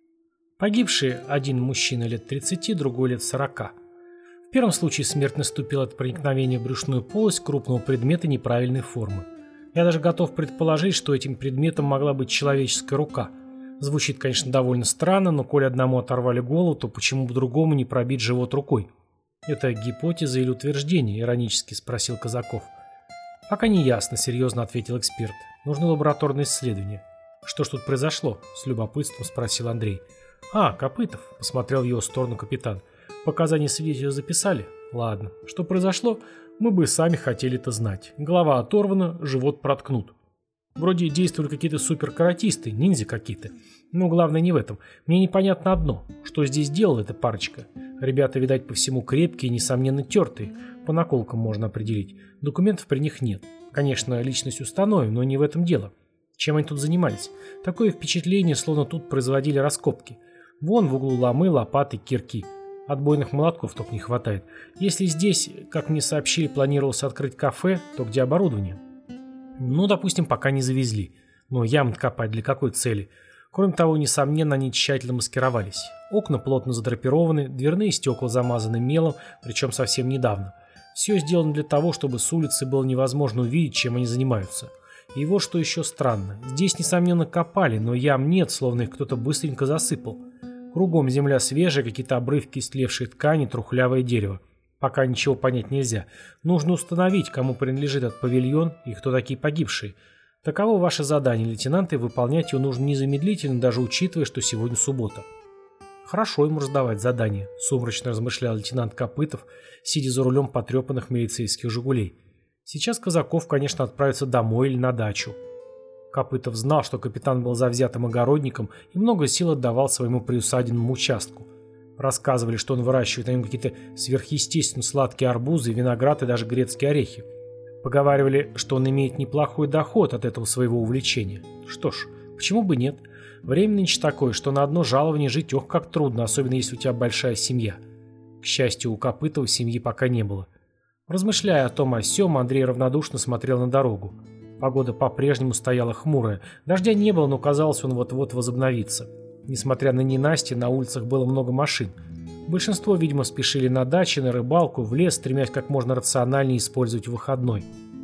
Погибшие один мужчина лет тридцати, другой лет сорока. В первом случае смерть наступила от проникновения в брюшную полость крупного предмета неправильной формы. Я даже готов предположить, что этим предметом могла быть человеческая рука. Звучит, конечно, довольно странно, но коли одному оторвали голову, то почему бы другому не пробить живот рукой? «Это гипотеза или утверждение?» – иронически спросил Казаков. «Пока не ясно», – серьезно ответил эксперт. «Нужны лабораторные исследования». «Что ж тут произошло?» – с любопытством спросил Андрей. «А, Копытов», – посмотрел в его сторону капитан. «Показания свидетеля записали? Ладно. Что произошло? Мы бы сами хотели это знать. Голова оторвана, живот проткнут. Вроде действовали какие-то суперкаратисты, ниндзя какие-то. Но главное не в этом. Мне непонятно одно. Что здесь делала эта парочка? Ребята, видать, по всему крепкие и, несомненно, тертые. По наколкам можно определить. Документов при них нет. Конечно, личность установим, но не в этом дело. Чем они тут занимались? Такое впечатление, словно тут производили раскопки. Вон в углу ломы, лопаты, кирки. Отбойных молотков только не хватает. Если здесь, как мне сообщили, планировалось открыть кафе, то где оборудование? Ну, допустим, пока не завезли. Но яму копать для какой цели? Кроме того, несомненно, они тщательно маскировались. Окна плотно задрапированы, дверные стекла замазаны мелом, причем совсем недавно. Все сделано для того, чтобы с улицы было невозможно увидеть, чем они занимаются. И вот что еще странно. Здесь, несомненно, копали, но ям нет, словно их кто-то быстренько засыпал. Кругом земля свежая, какие-то обрывки истлевшей ткани, трухлявое дерево. Пока ничего понять нельзя. Нужно установить, кому принадлежит этот павильон и кто такие погибшие. Таково ваше задание, лейтенант, и выполнять его нужно незамедлительно, даже учитывая, что сегодня суббота. Хорошо ему раздавать задания, сумрачно размышлял лейтенант Копытов, сидя за рулем потрепанных милицейских «Жигулей». Сейчас Казаков, конечно, отправится домой или на дачу. Копытов знал, что капитан был завзятым огородником и много сил отдавал своему приусадебному участку. Рассказывали, что он выращивает на нем какие-то сверхъестественно сладкие арбузы, виноград и даже грецкие орехи. Поговаривали, что он имеет неплохой доход от этого своего увлечения. Что ж, почему бы нет? Время нынче такое, что на одно жалование жить ох как трудно, особенно если у тебя большая семья. К счастью, у Копытова семьи пока не было. Размышляя о том о сём, Андрей равнодушно смотрел на дорогу. Погода по-прежнему стояла хмурая. Дождя не было, но казалось, он вот-вот возобновится. Несмотря на ненастье, на улицах было много машин. Большинство, видимо, спешили на дачи, на рыбалку, в лес, стремясь как можно рациональнее использовать выходной.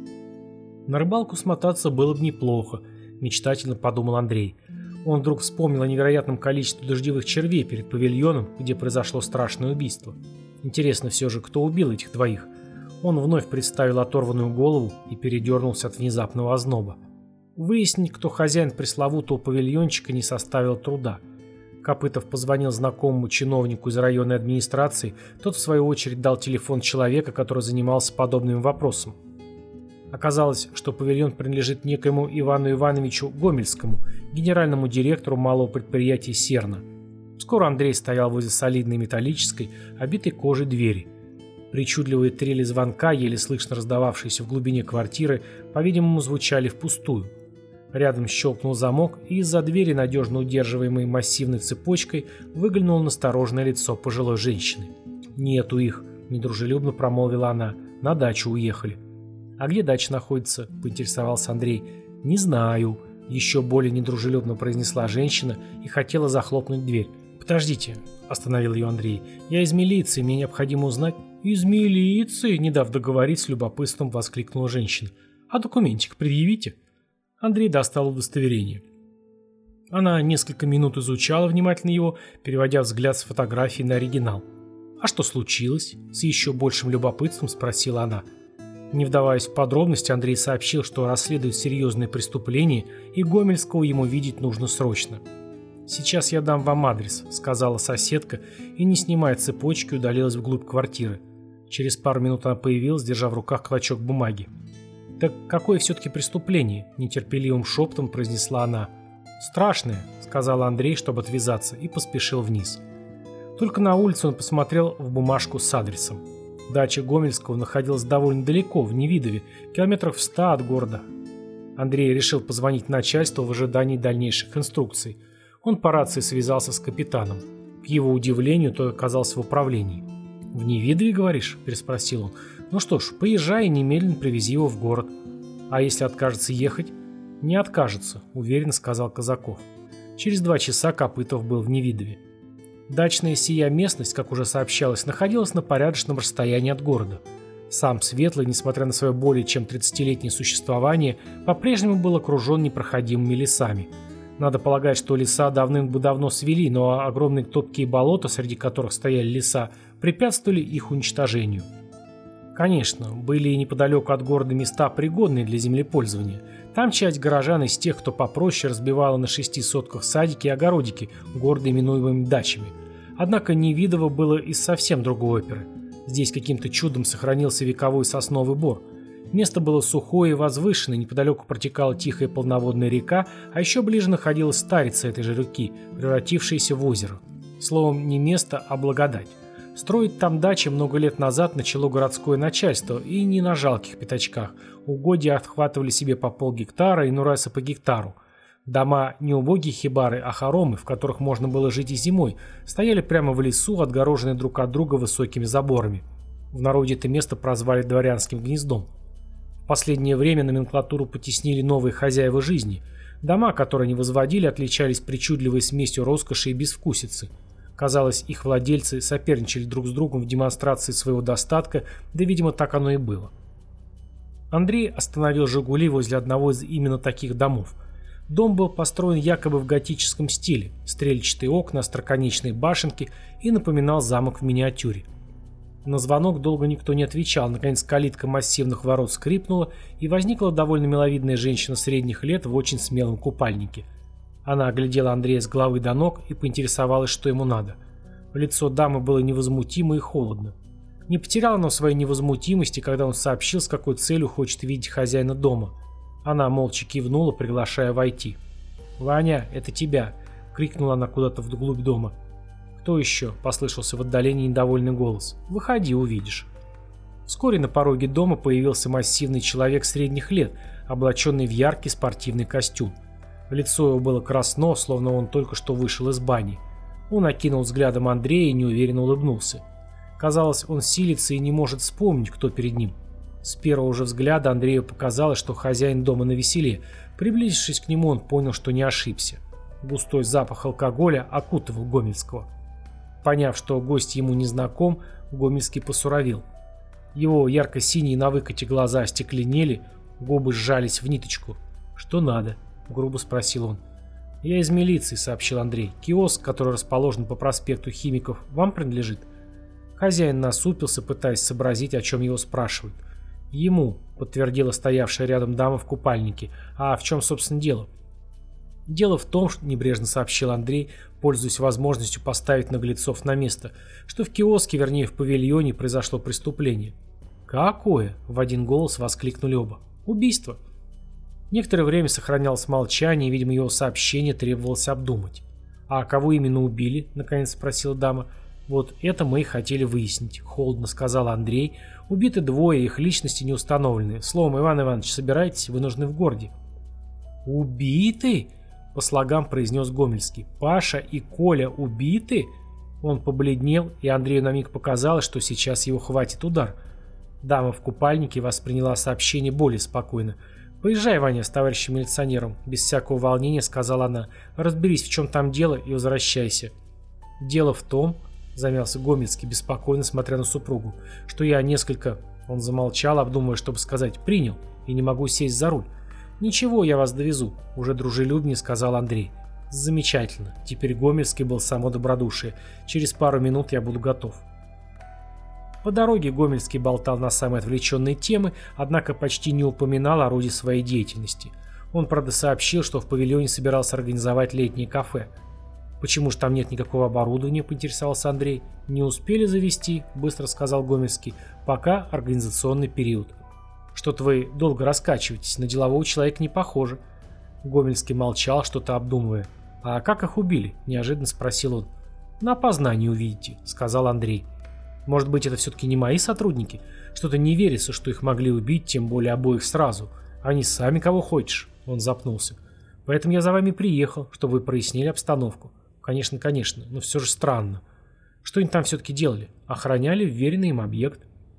На рыбалку смотаться было бы неплохо, мечтательно подумал Андрей. Он вдруг вспомнил о невероятном количестве дождевых червей перед павильоном, где произошло страшное убийство. Интересно все же, кто убил этих двоих? Он вновь представил оторванную голову и передернулся от внезапного озноба. Выяснить, кто хозяин пресловутого павильончика, не составило труда. Копытов позвонил знакомому чиновнику из районной администрации, тот в свою очередь дал телефон человека, который занимался подобным вопросом. Оказалось, что павильон принадлежит некоему Ивану Ивановичу Гомельскому, генеральному директору малого предприятия «Серна». Скоро Андрей стоял возле солидной металлической, обитой кожей двери. Причудливые трели звонка, еле слышно раздававшиеся в глубине квартиры, по-видимому, звучали впустую. Рядом щелкнул замок, и из-за двери, надежно удерживаемой массивной цепочкой, выглянуло настороженное лицо пожилой женщины. «Нету их», — недружелюбно промолвила она, — «на дачу уехали». «А где дача находится?» — поинтересовался Андрей. «Не знаю», — еще более недружелюбно произнесла женщина и хотела захлопнуть дверь. «Подождите», — остановил ее Андрей, — «я из милиции, мне необходимо узнать». «Из милиции?» — не дав договорить, с любопытством воскликнула женщина. «А документик предъявите?» Андрей достал удостоверение. Она несколько минут изучала внимательно его, переводя взгляд с фотографии на оригинал. «А что случилось?» — с еще большим любопытством спросила она. Не вдаваясь в подробности, Андрей сообщил, что расследует серьезные преступления, и Гомельского ему видеть нужно срочно. «Сейчас я дам вам адрес», — сказала соседка, и, не снимая цепочки, удалилась вглубь квартиры. Через пару минут она появилась, держа в руках клочок бумаги. «Так какое все-таки преступление?» – нетерпеливым шепотом произнесла она. «Страшное», – сказал Андрей, чтобы отвязаться, и поспешил вниз. Только на улице он посмотрел в бумажку с адресом. Дача Гомельского находилась довольно далеко, в Невидове, километрах в ста от города. Андрей решил позвонить начальству в ожидании дальнейших инструкций. Он по рации связался с капитаном. К его удивлению, тот оказался в управлении. «В Невидове, говоришь?» – переспросил он. «Ну что ж, поезжай и немедленно привези его в город». «А если откажется ехать?» «Не откажется», – уверенно сказал Казаков. Через два часа Копытов был в Невидове. Дачная сия местность, как уже сообщалось, находилась на порядочном расстоянии от города. Сам Светлый, несмотря на свое более чем тридцатилетнее существование, по-прежнему был окружен непроходимыми лесами. Надо полагать, что леса давным-давно свели, но огромные топкие болота, среди которых стояли леса, препятствовали их уничтожению. Конечно, были и неподалеку от города места, пригодные для землепользования. Там часть горожан из тех, кто попроще, разбивала на шести сотках садики и огородики, гордо именуемыми дачами. Однако Невидово было из совсем другой оперы. Здесь каким-то чудом сохранился вековой сосновый бор. Место было сухое и возвышенное, неподалеку протекала тихая полноводная река, а еще ближе находилась старица этой же реки, превратившаяся в озеро. Словом, не место, а благодать. Строить там дачи много лет назад начало городское начальство, и не на жалких пятачках. Угодья отхватывали себе по полгектара и нураса по гектару. Дома не убогие хибары, а хоромы, в которых можно было жить и зимой, стояли прямо в лесу, отгороженные друг от друга высокими заборами. В народе это место прозвали дворянским гнездом. В последнее время номенклатуру потеснили новые хозяева жизни. Дома, которые они возводили, отличались причудливой смесью роскоши и безвкусицы. Казалось, их владельцы соперничали друг с другом в демонстрации своего достатка, да, видимо, так оно и было. Андрей остановил «Жигули» возле одного из именно таких домов. Дом был построен якобы в готическом стиле, стрельчатые окна, остроконечные башенки, и напоминал замок в миниатюре. На звонок долго никто не отвечал, наконец калитка массивных ворот скрипнула, и возникла довольно миловидная женщина средних лет в очень смелом купальнике. Она оглядела Андрея с головы до ног и поинтересовалась, что ему надо. Лицо дамы было невозмутимо и холодно. Не потерял оно своей невозмутимости, когда он сообщил, с какой целью хочет видеть хозяина дома. Она молча кивнула, приглашая войти. «Ваня, это тебя!» — крикнула она куда-то вглубь дома. «Кто еще?» — послышался в отдалении недовольный голос. «Выходи, увидишь». Вскоре на пороге дома появился массивный человек средних лет, облаченный в яркий спортивный костюм. Лицо его было красно, словно он только что вышел из бани. Он окинул взглядом Андрея и неуверенно улыбнулся. Казалось, он силится и не может вспомнить, кто перед ним. С первого же взгляда Андрею показалось, что хозяин дома навеселе. Приблизившись к нему, он понял, что не ошибся. Густой запах алкоголя окутывал Гомельского. Поняв, что гость ему не знаком, Гомельский посуровил. Его ярко-синие на выкате глаза остекленели, губы сжались в ниточку. «Что надо?» — грубо спросил он. «Я из милиции», — сообщил Андрей. «Киоск, который расположен по проспекту Химиков, вам принадлежит?» Хозяин насупился, пытаясь сообразить, о чем его спрашивают. «Ему», — подтвердила стоявшая рядом дама в купальнике. «А в чем, собственно, дело?» «Дело в том, что, — небрежно сообщил Андрей, пользуясь возможностью поставить наглецов на место, — что в киоске, вернее в павильоне, произошло преступление». «Какое?» — в один голос воскликнули оба. Убийство. Некоторое время сохранялось молчание, и, видимо, его сообщение требовалось обдумать. «А кого именно убили?» — наконец спросила дама. «Вот это мы и хотели выяснить», — холодно сказал Андрей. «Убиты двое, их личности не установлены. Словом, Иван Иванович, собирайтесь, вы нужны в городе». «Убиты?» — по слогам произнес Гомельский. «Паша и Коля убиты?» Он побледнел, и Андрею на миг показалось, что сейчас его хватит удар. Дама в купальнике восприняла сообщение более спокойно. «Поезжай, Ваня, с товарищем милиционером», — без всякого волнения сказала она. «Разберись, в чем там дело, и возвращайся». «Дело в том», — замялся Гомельский, беспокойно смотря на супругу, «что я несколько...» Он замолчал, обдумывая, чтобы сказать «принял» и не могу сесть за руль. «Ничего, я вас довезу», — уже дружелюбнее сказал Андрей. «Замечательно. Теперь Гомельский был само добродушие. Через пару минут я буду готов». По дороге Гомельский болтал на самые отвлеченные темы, однако почти не упоминал о роде своей деятельности. Он, правда, сообщил, что в павильоне собирался организовать летнее кафе. «Почему же там нет никакого оборудования?» – поинтересовался Андрей. «Не успели завести», – быстро сказал Гомельский. «Пока организационный период». «Что-то вы долго раскачиваетесь, на делового человека не похоже». Гомельский молчал, что-то обдумывая. «А как их убили?» – неожиданно спросил он. «На опознании увидите», – сказал Андрей. «Может быть, это все-таки не мои сотрудники? Что-то не верится, что их могли убить, тем более обоих сразу. Они сами кого хочешь». Он запнулся. «Поэтому я за вами приехал, чтобы вы прояснили обстановку». «Конечно, конечно, но все же странно. Что они там все-таки делали? Охраняли вверенный им объект».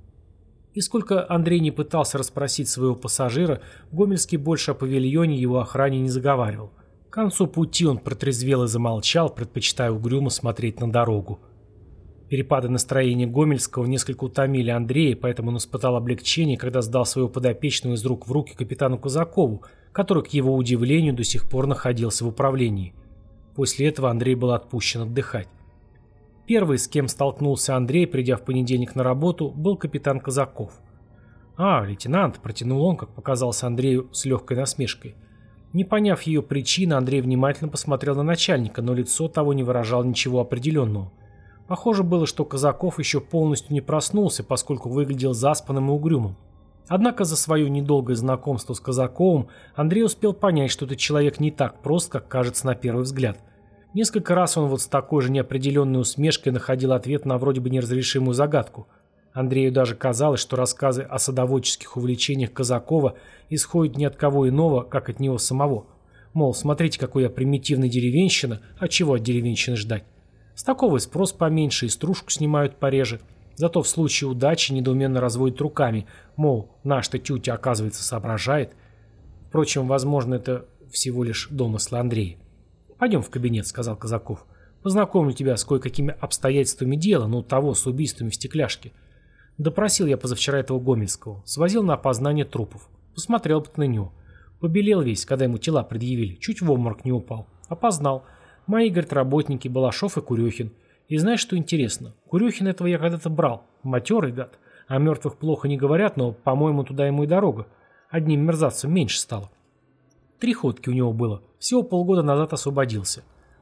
И сколько Андрей не пытался расспросить своего пассажира, Гомельский больше о павильоне и его охране не заговаривал. К концу пути он протрезвел и замолчал, предпочитая угрюмо смотреть на дорогу. Перепады настроения Гомельского несколько утомили Андрея, поэтому он испытал облегчение, когда сдал своего подопечного из рук в руки капитану Казакову, который, к его удивлению, до сих пор находился в управлении. После этого Андрей был отпущен отдыхать. Первый, с кем столкнулся Андрей, придя в понедельник на работу, был капитан Казаков. «А, лейтенант», — протянул он, как показался Андрею, с легкой насмешкой. Не поняв ее причины, Андрей внимательно посмотрел на начальника, но лицо того не выражало ничего определенного. Похоже было, что Казаков еще полностью не проснулся, поскольку выглядел заспанным и угрюмым. Однако за свое недолгое знакомство с Казаковым Андрей успел понять, что этот человек не так прост, как кажется на первый взгляд. Несколько раз он вот с такой же неопределенной усмешкой находил ответ на вроде бы неразрешимую загадку. Андрею даже казалось, что рассказы о садоводческих увлечениях Казакова исходят ни от кого иного, как от него самого. Мол, смотрите, какой я примитивный деревенщина, а чего от деревенщины ждать? С такого и спрос поменьше, и стружку снимают пореже. Зато в случае удачи недоуменно разводят руками, мол, наш-то тютя, оказывается, соображает. Впрочем, возможно, это всего лишь домыслы Андрея. «Пойдем в кабинет», — сказал Казаков. «Познакомлю тебя с кое-какими обстоятельствами дела, ну, того, с убийствами в стекляшке. Допросил я позавчера этого Гомельского, свозил на опознание трупов. Посмотрел бы на него. Побелел весь, когда ему тела предъявили, чуть в обморок не упал. Опознал. Мои, говорит, работники Балашов и Курехин. И знаешь, что интересно? Курехин этого я когда-то брал. Матерый гад. О мертвых плохо не говорят, но, по-моему, туда ему и дорога. Одним мерзавцем меньше стало. Три ходки у него было. Всего полгода назад освободился.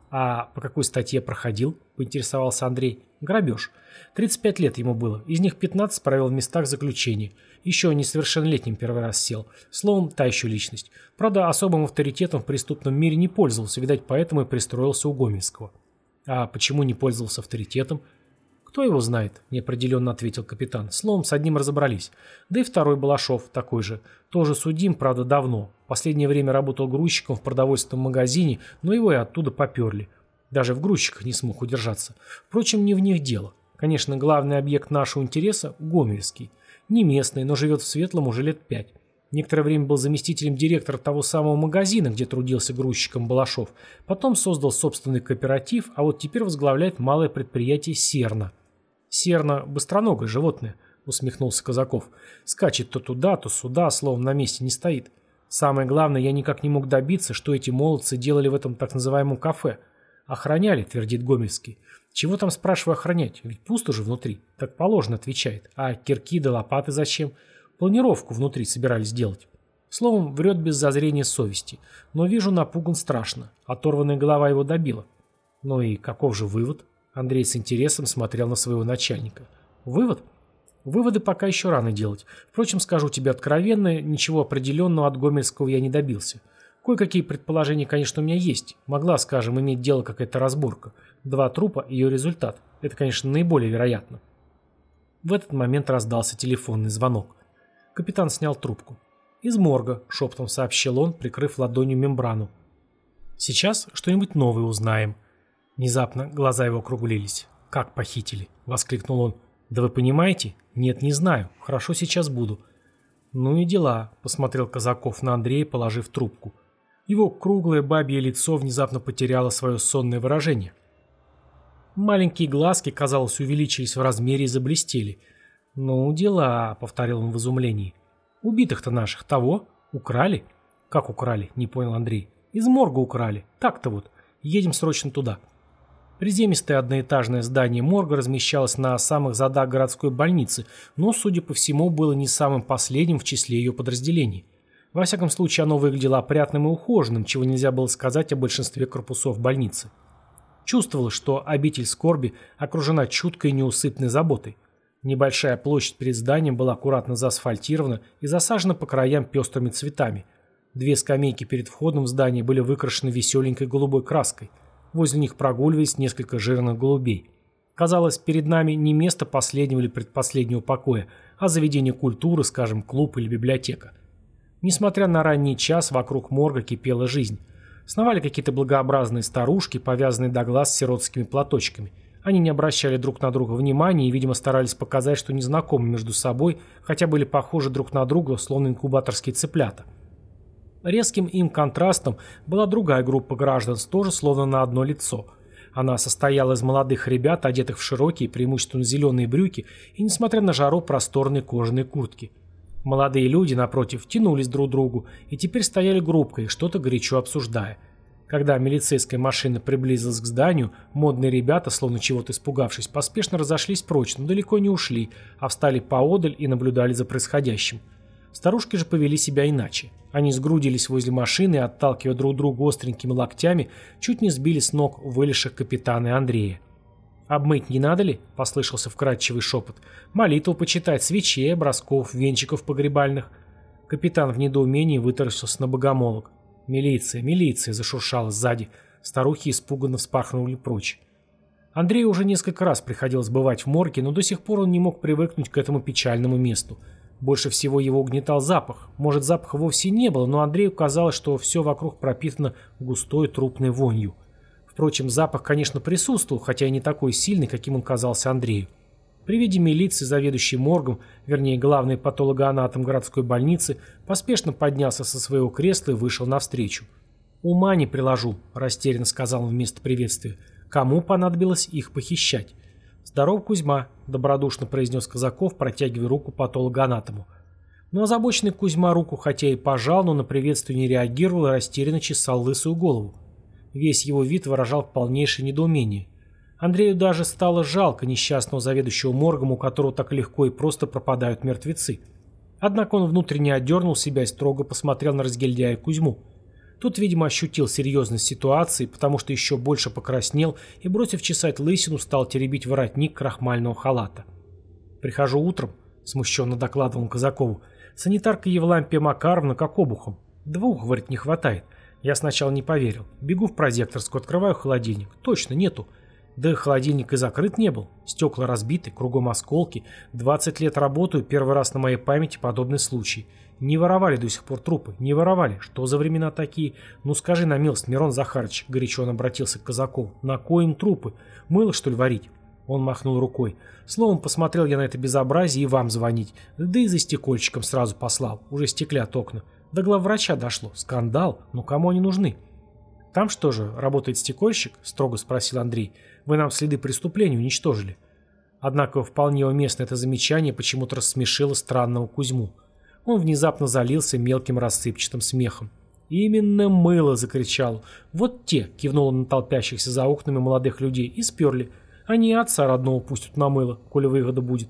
А по какой статье проходил? Поинтересовался Андрей. Грабеж. тридцать пять лет ему было. Из них пятнадцать провел в местах заключения. Еще несовершеннолетним первый раз сел. Словом, та еще личность. Правда, особым авторитетом в преступном мире не пользовался. Видать, поэтому и пристроился у Гомельского. А почему не пользовался авторитетом? «Кто его знает?» – неопределенно ответил капитан. «Словом, с одним разобрались. Да и второй Балашов такой же. Тоже судим, правда, давно. Последнее время работал грузчиком в продовольственном магазине, но его и оттуда поперли. Даже в грузчиках не смог удержаться. Впрочем, не в них дело. Конечно, главный объект нашего интереса – Гомельский. Не местный, но живет в Светлом уже лет пять. Некоторое время был заместителем директора того самого магазина, где трудился грузчиком Балашов. Потом создал собственный кооператив, а вот теперь возглавляет малое предприятие «Серна». «Серна – быстроногое животное», – усмехнулся Казаков. «Скачет то туда, то сюда, словом, на месте не стоит. Самое главное, я никак не мог добиться, что эти молодцы делали в этом так называемом кафе. Охраняли», – твердит Гомельский. «Чего там, спрашиваю, охранять? Ведь пусто же внутри». «Так положено», – отвечает. «А кирки да лопаты зачем? Планировку внутри собирались делать». Словом, врет без зазрения совести. Но вижу, напуган страшно. Оторванная голова его добила. Ну и каков же вывод? Андрей с интересом смотрел на своего начальника. Вывод? Выводы пока еще рано делать. Впрочем, скажу тебе откровенно, ничего определенного от Гомельского я не добился. Кое-какие предположения, конечно, у меня есть. Могла, скажем, иметь дело какая-то разборка. Два трупа – ее результат. Это, конечно, наиболее вероятно. В этот момент раздался телефонный звонок. Капитан снял трубку. «Из морга», – шепотом сообщил он, прикрыв ладонью мембрану. «Сейчас что-нибудь новое узнаем». Внезапно глаза его округлились. «Как похитили?» – воскликнул он. «Да вы понимаете? Нет, не знаю. Хорошо, сейчас буду». «Ну и дела», – посмотрел Казаков на Андрея, положив трубку. Его круглое бабье лицо внезапно потеряло свое сонное выражение. Маленькие глазки, казалось, увеличились в размере и заблестели. «Ну, дела», — повторил он в изумлении. «Убитых-то наших того? Украли?» «Как украли?» — не понял Андрей. «Из морга украли. Так-то вот. Едем срочно туда». Приземистое одноэтажное здание морга размещалось на самых задах городской больницы, но, судя по всему, было не самым последним в числе ее подразделений. Во всяком случае, оно выглядело опрятным и ухоженным, чего нельзя было сказать о большинстве корпусов больницы. Чувствовалось, что обитель скорби окружена чуткой и неусыпной заботой. Небольшая площадь перед зданием была аккуратно заасфальтирована и засажена по краям пестрыми цветами. Две скамейки перед входом в здание были выкрашены веселенькой голубой краской. Возле них прогуливались несколько жирных голубей. Казалось, перед нами не место последнего или предпоследнего покоя, а заведение культуры, скажем, клуб или библиотека. Несмотря на ранний час, вокруг морга кипела жизнь. Сновали какие-то благообразные старушки, повязанные до глаз сиротскими платочками. Они не обращали друг на друга внимания и, видимо, старались показать, что не знакомы между собой, хотя были похожи друг на друга, словно инкубаторские цыплята. Резким им контрастом была другая группа граждан, тоже словно на одно лицо. Она состояла из молодых ребят, одетых в широкие, преимущественно зеленые брюки и, несмотря на жару, просторные кожаные куртки. Молодые люди, напротив, тянулись друг к другу и теперь стояли группкой, что-то горячо обсуждая. Когда милицейская машина приблизилась к зданию, модные ребята, словно чего-то испугавшись, поспешно разошлись прочь, но далеко не ушли, а встали поодаль и наблюдали за происходящим. Старушки же повели себя иначе. Они сгрудились возле машины и, отталкивая друг друга остренькими локтями, чуть не сбили с ног вылезших капитана и Андрея. «Обмыть не надо ли?» – послышался вкрадчивый шепот. «Молитву почитать, свечей, образков, венчиков погребальных». Капитан в недоумении вытаращился на богомолок. «Милиция, милиция!» – зашуршала сзади. Старухи испуганно вспорхнули прочь. Андрею уже несколько раз приходилось бывать в морге, но до сих пор он не мог привыкнуть к этому печальному месту. Больше всего его угнетал запах. Может, запаха вовсе не было, но Андрею казалось, что все вокруг пропитано густой трупной вонью. Впрочем, запах, конечно, присутствовал, хотя и не такой сильный, каким он казался Андрею. При виде милиции, заведующей моргом, вернее, главный патологоанатом городской больницы, поспешно поднялся со своего кресла и вышел навстречу. «Ума не приложу», – растерянно сказал он вместо приветствия. «Кому понадобилось их похищать?» «Здоров, Кузьма», – добродушно произнес Казаков, протягивая руку патологоанатому. Но озабоченный Кузьма руку хотя и пожал, но на приветствие не реагировал и растерянно чесал лысую голову. Весь его вид выражал полнейшее недоумение. Андрею даже стало жалко несчастного заведующего моргом, у которого так легко и просто пропадают мертвецы. Однако он внутренне отдернул себя и строго посмотрел на разгильдяя Кузьму. Тот, видимо, ощутил серьезность ситуации, потому что еще больше покраснел и, бросив чесать лысину, стал теребить воротник крахмального халата. «Прихожу утром», — смущенно докладывал он Казакову, — «санитарка Евлампия Макаровна как обухом. Двух, говорит, не хватает». Я сначала не поверил. Бегу в прозекторскую, открываю холодильник. Точно, нету. Да и холодильник и закрыт не был. Стекла разбиты, кругом осколки. двадцать лет работаю, первый раз на моей памяти подобный случай. Не воровали до сих пор трупы, не воровали. Что за времена такие? Ну скажи на милость, Мирон Захарович, горячо он обратился к Казакову. На коим трупы? Мыло, что ли, варить? Он махнул рукой. Словом, посмотрел я на это безобразие и вам звонить. Да и за стекольщиком сразу послал. Уже стеклят окна. До главврача дошло. Скандал. Ну кому они нужны? Там что же, работает стекольщик? Строго спросил Андрей. Вы нам следы преступления уничтожили. Однако вполне уместно это замечание почему-то рассмешило странного Кузьму. Он внезапно залился мелким рассыпчатым смехом. «Именно мыло!» — закричал. «Вот те!» — кивнул он на толпящихся за окнами молодых людей. «И сперли. Они отца родного пустят на мыло, коли выгода будет».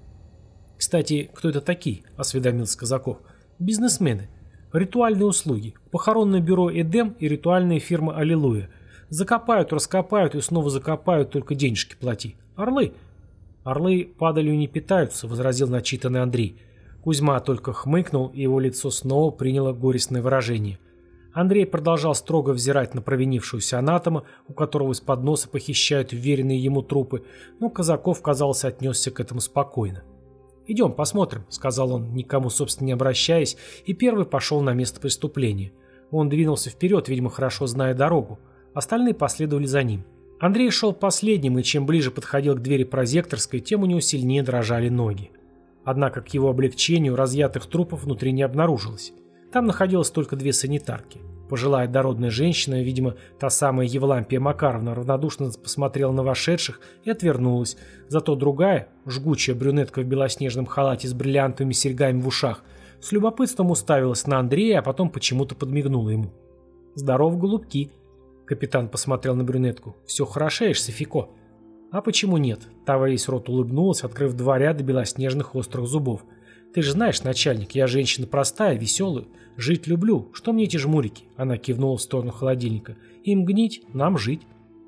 «Кстати, кто это такие?» — осведомился Казаков. «Бизнесмены. Ритуальные услуги. Похоронное бюро «Эдем» и ритуальная фирма «Аллилуйя». Закопают, раскопают и снова закопают, только денежки плати. Орлы!» «Орлы падалью не питаются», — возразил начитанный Андрей. Кузьма только хмыкнул, и его лицо снова приняло горестное выражение. Андрей продолжал строго взирать на провинившегося анатома, у которого из-под носа похищают вверенные ему трупы, но Казаков, казалось, отнесся к этому спокойно. «Идем, посмотрим», — сказал он, никому, собственно, не обращаясь, и первый пошел на место преступления. Он двинулся вперед, видимо, хорошо зная дорогу. Остальные последовали за ним. Андрей шел последним, и чем ближе подходил к двери прозекторской, тем у него сильнее дрожали ноги. Однако к его облегчению разъятых трупов внутри не обнаружилось. Там находилось только две санитарки. Пожилая дородная женщина, видимо, та самая Евлампия Макаровна, равнодушно посмотрела на вошедших и отвернулась. Зато другая, жгучая брюнетка в белоснежном халате с бриллиантовыми серьгами в ушах, с любопытством уставилась на Андрея, а потом почему-то подмигнула ему. «Здорово, голубки!» Капитан посмотрел на брюнетку. «Все хорошеешь, Софико?» «А почему нет?» Та во весь рот улыбнулась, открыв два ряда белоснежных острых зубов. «Ты же знаешь, начальник, я женщина простая, веселая. Жить люблю. Что мне эти жмурики?» Она кивнула в сторону холодильника. «Им гнить, нам жить».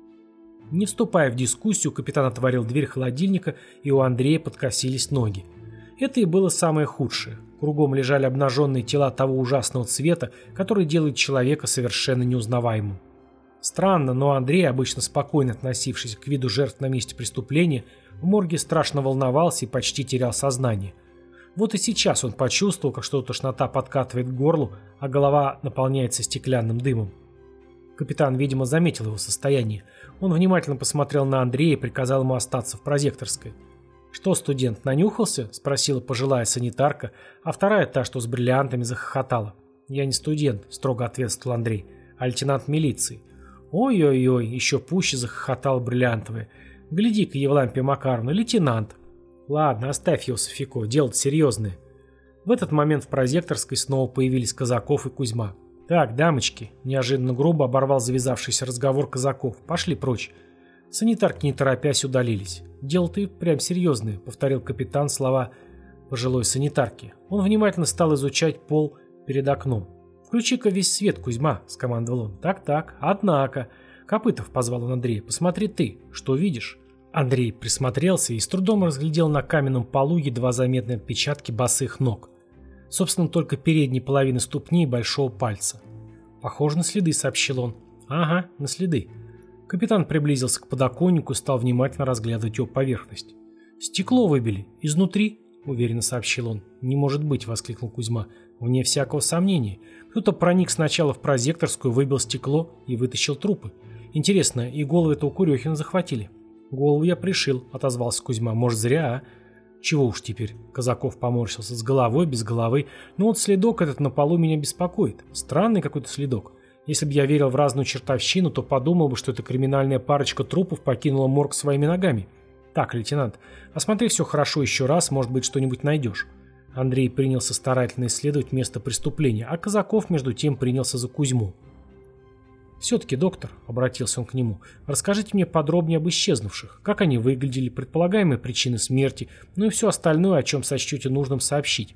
Не вступая в дискуссию, капитан отворил дверь холодильника, и у Андрея подкосились ноги. Это и было самое худшее. Кругом лежали обнаженные тела того ужасного цвета, который делает человека совершенно неузнаваемым. Странно, но Андрей, обычно спокойно относившийся к виду жертв на месте преступления, в морге страшно волновался и почти терял сознание. Вот и сейчас он почувствовал, как что-то тошнота подкатывает к горлу, а голова наполняется стеклянным дымом. Капитан, видимо, заметил его состояние. Он внимательно посмотрел на Андрея и приказал ему остаться в прозекторской. «Что, студент, нанюхался?» – спросила пожилая санитарка, а вторая, та, что с бриллиантами, захохотала. «Я не студент», – строго ответствовал Андрей, – «а лейтенант милиции». «Ой-ой-ой», – еще пуще захохотала бриллиантовая. «Гляди-ка, Евлампия Макаровна, лейтенант». «Ладно, оставь его, Софико, дело-то серьезное». В этот момент в прозекторской снова появились Казаков и Кузьма. «Так, дамочки», – неожиданно грубо оборвал завязавшийся разговор Казаков, – «пошли прочь». Санитарки, не торопясь, удалились. «Дело-то и прям серьезное», – повторил капитан слова пожилой санитарки. Он внимательно стал изучать пол перед окном. «Включи-ка весь свет, Кузьма», – скомандовал он. «Так-так, однако». «Копытов», – позвал он Андрея, – «посмотри ты, что видишь?» Андрей присмотрелся и с трудом разглядел на каменном полу едва заметные отпечатки босых ног. Собственно, только передней половины ступни и большого пальца. «Похоже на следы», — сообщил он. «Ага, на следы». Капитан приблизился к подоконнику и стал внимательно разглядывать его поверхность. «Стекло выбили. Изнутри», — уверенно сообщил он. «Не может быть», — воскликнул Кузьма. «Вне всякого сомнения. Кто-то проник сначала в прозекторскую, выбил стекло и вытащил трупы. Интересно, и голову этого Курехина захватили?» «Голову я пришил», — отозвался Кузьма. «Может, зря, а?» «Чего уж теперь?» — Казаков поморщился. «С головой, без головы. Ну вот следок этот на полу меня беспокоит. Странный какой-то следок. Если бы я верил в разную чертовщину, то подумал бы, что эта криминальная парочка трупов покинула морг своими ногами. Так, лейтенант, осмотри все хорошо еще раз, может быть, что-нибудь найдешь». Андрей принялся старательно исследовать место преступления, а Казаков, между тем, принялся за Кузьму. «Все-таки, доктор», — обратился он к нему, — «расскажите мне подробнее об исчезнувших, как они выглядели, предполагаемые причины смерти, ну и все остальное, о чем сочтете нужным сообщить».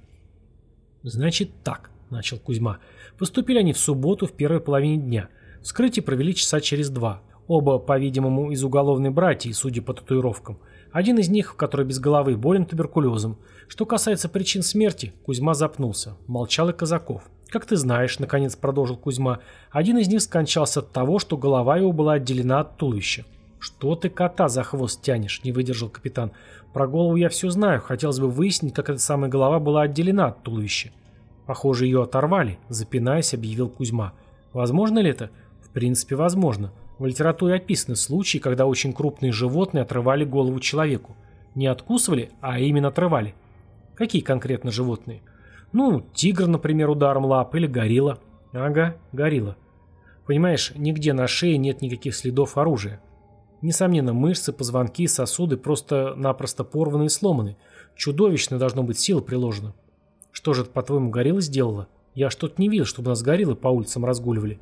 «Значит так», — начал Кузьма, — «поступили они в субботу в первой половине дня. Вскрытие провели часа через два. Оба, по-видимому, из уголовной братьи, судя по татуировкам. Один из них, который без головы, болен туберкулезом. Что касается причин смерти», — Кузьма запнулся. Молчал и Казаков. «Как ты знаешь», — наконец продолжил Кузьма, — «один из них скончался от того, что голова его была отделена от туловища». «Что ты кота за хвост тянешь?» — не выдержал капитан. «Про голову я все знаю. Хотелось бы выяснить, как эта самая голова была отделена от туловища». «Похоже, ее оторвали», — запинаясь, объявил Кузьма. «Возможно ли это?» «В принципе, возможно. В литературе описаны случаи, когда очень крупные животные отрывали голову человеку. Не откусывали, а именно отрывали». «Какие конкретно животные?» «Ну, тигр, например, ударом лап, или горилла». «Ага, горилла. Понимаешь, нигде на шее нет никаких следов оружия. Несомненно, мышцы, позвонки, сосуды просто-напросто порваны и сломаны. Чудовищно должно быть сила приложена». «Что же это, по-твоему, горилла сделала? Я что-то не видел, чтобы нас гориллы по улицам разгуливали».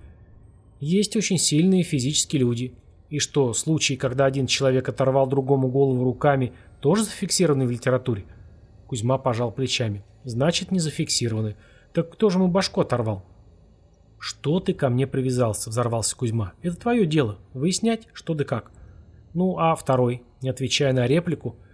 «Есть очень сильные физические люди. И что, случаи, когда один человек оторвал другому голову руками, тоже зафиксированы в литературе?» Кузьма пожал плечами. «Значит, не зафиксированы. Так кто же ему башку оторвал?» «Что ты ко мне привязался?» — взорвался Кузьма. «Это твое дело. Выяснять, что да как». «Ну, а второй?» — не отвечая на реплику,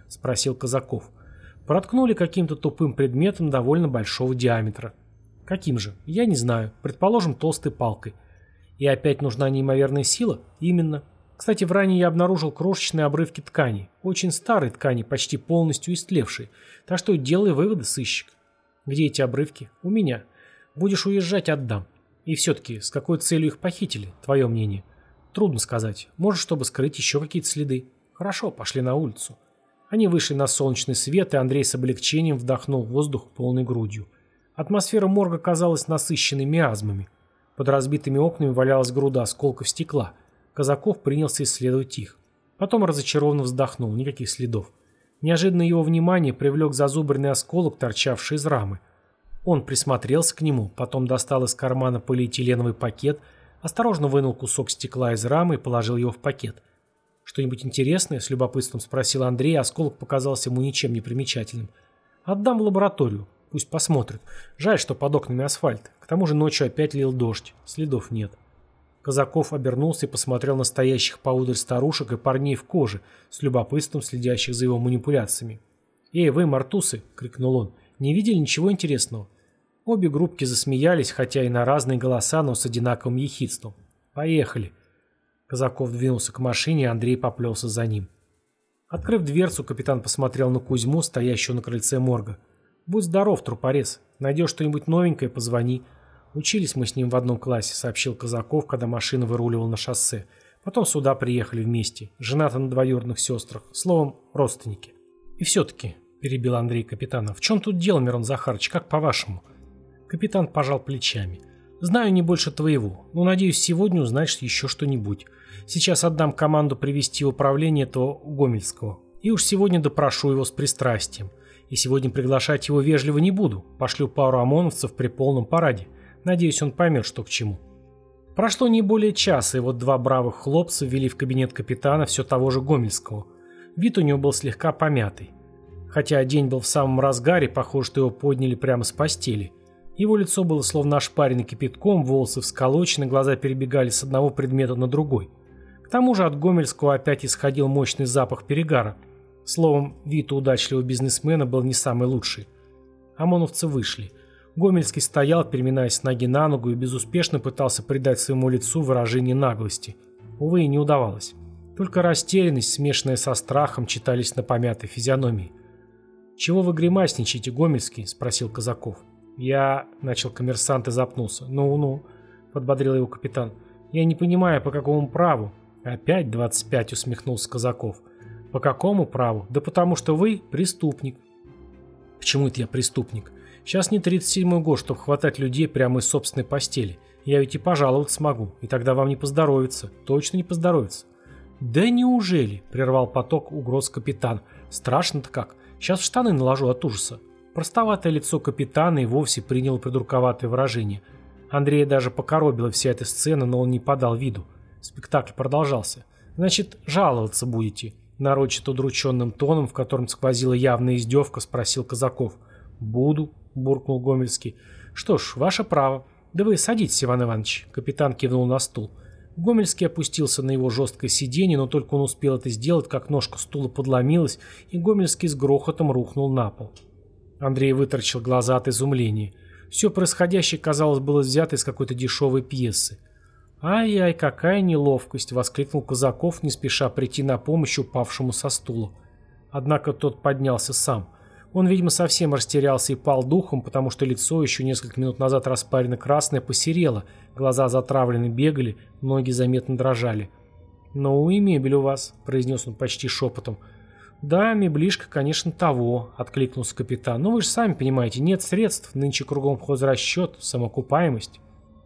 — спросил Казаков. «Проткнули каким-то тупым предметом довольно большого диаметра». «Каким же? Я не знаю. Предположим, толстой палкой». «И опять нужна неимоверная сила?» «Именно. Кстати, в ране я обнаружил крошечные обрывки ткани. Очень старые ткани, почти полностью истлевшие. Так что делай выводы, сыщик». «Где эти обрывки?» «У меня. Будешь уезжать — отдам. И все-таки, с какой целью их похитили? Твое мнение?» «Трудно сказать. Может, чтобы скрыть еще какие-то следы». «Хорошо, пошли на улицу». Они вышли на солнечный свет, и Андрей с облегчением вдохнул воздух полной грудью. Атмосфера морга казалась насыщенной миазмами. Под разбитыми окнами валялась груда осколков стекла. Казаков принялся исследовать их. Потом разочарованно вздохнул. Никаких следов. Неожиданно его внимание привлек зазубренный осколок, торчавший из рамы. Он присмотрелся к нему, потом достал из кармана полиэтиленовый пакет, осторожно вынул кусок стекла из рамы и положил его в пакет. «Что-нибудь интересное?» — с любопытством спросил Андрей, а осколок показался ему ничем не примечательным. «Отдам в лабораторию. Пусть посмотрят. Жаль, что под окнами асфальт. К тому же ночью опять лил дождь. Следов нет». Казаков обернулся и посмотрел на стоящих поодаль старушек и парней в коже, с любопытством следящих за его манипуляциями. «Эй, вы, мартусы!» — крикнул он. «Не видели ничего интересного?» Обе группки засмеялись, хотя и на разные голоса, но с одинаковым ехидством. «Поехали!» Казаков двинулся к машине, а Андрей поплелся за ним. Открыв дверцу, капитан посмотрел на Кузьму, стоящего на крыльце морга. «Будь здоров, трупорез. Найдешь что-нибудь новенькое, позвони». «Учились мы с ним в одном классе», — сообщил Казаков, когда машина выруливала на шоссе. «Потом сюда приехали вместе. Женаты на двоюродных сестрах. Словом, родственники». «И все-таки», — перебил Андрей капитана, — «в чем тут дело, Мирон Захарович, как по-вашему?» Капитан пожал плечами. «Знаю не больше твоего, но, надеюсь, сегодня узнаешь еще что-нибудь. Сейчас отдам команду привести в управление этого Гомельского. И уж сегодня допрошу его с пристрастием. И сегодня приглашать его вежливо не буду. Пошлю пару ОМОНовцев при полном параде. Надеюсь, он поймет, что к чему». Прошло не более часа, и вот два бравых хлопца ввели в кабинет капитана все того же Гомельского. Вид у него был слегка помятый. Хотя день был в самом разгаре, похоже, что его подняли прямо с постели. Его лицо было словно ошпарено кипятком, волосы всколочены, глаза перебегали с одного предмета на другой. К тому же от Гомельского опять исходил мощный запах перегара. Словом, вид у удачливого бизнесмена был не самый лучший. ОМОНовцы вышли. Гомельский стоял, переминаясь с ноги на ногу, и безуспешно пытался придать своему лицу выражение наглости. Увы, и не удавалось. Только растерянность, смешанная со страхом, читались на помятой физиономии. «Чего вы гримасничаете, Гомельский?» – спросил Казаков. «Я...» – начал коммерсант и запнулся. «Ну-ну», – подбодрил его капитан. «Я не понимаю, по какому праву?» «Опять двадцать пять», – усмехнулся Казаков. «По какому праву? Да потому что вы преступник». «Почему это я преступник? Сейчас не тридцать седьмой год, чтобы хватать людей прямо из собственной постели. Я ведь и пожаловаться смогу, и тогда вам не поздоровится. Точно не поздоровится». «Да неужели?» – прервал поток угроз капитан. «Страшно-то как. Сейчас в штаны наложу от ужаса». Простоватое лицо капитана и вовсе приняло придурковатое выражение. Андрея даже покоробила вся эта сцена, но он не подал виду. Спектакль продолжался. «Значит, жаловаться будете?» Нарочито удрученным тоном, в котором сквозила явная издевка, спросил Казаков. «Буду», — буркнул Гомельский. «Что ж, ваше право. Да вы садитесь, Иван Иванович», — капитан кивнул на стул. Гомельский опустился на его жесткое сиденье, но только он успел это сделать, как ножка стула подломилась, и Гомельский с грохотом рухнул на пол. Андрей вытаращил глаза от изумления. Все происходящее, казалось, было взято из какой-то дешевой пьесы. «Ай-яй, какая неловкость!» — воскликнул Казаков, не спеша прийти на помощь упавшему со стула. Однако тот поднялся сам. Он, видимо, совсем растерялся и пал духом, потому что лицо, еще несколько минут назад распарено красное, посерело, глаза затравлены бегали, ноги заметно дрожали. «Ну и мебель у вас», — произнес он почти шепотом. «Да, меблишка, конечно, того», — откликнулся капитан. «Но вы же сами понимаете, нет средств, нынче кругом хозрасчет, самоокупаемость».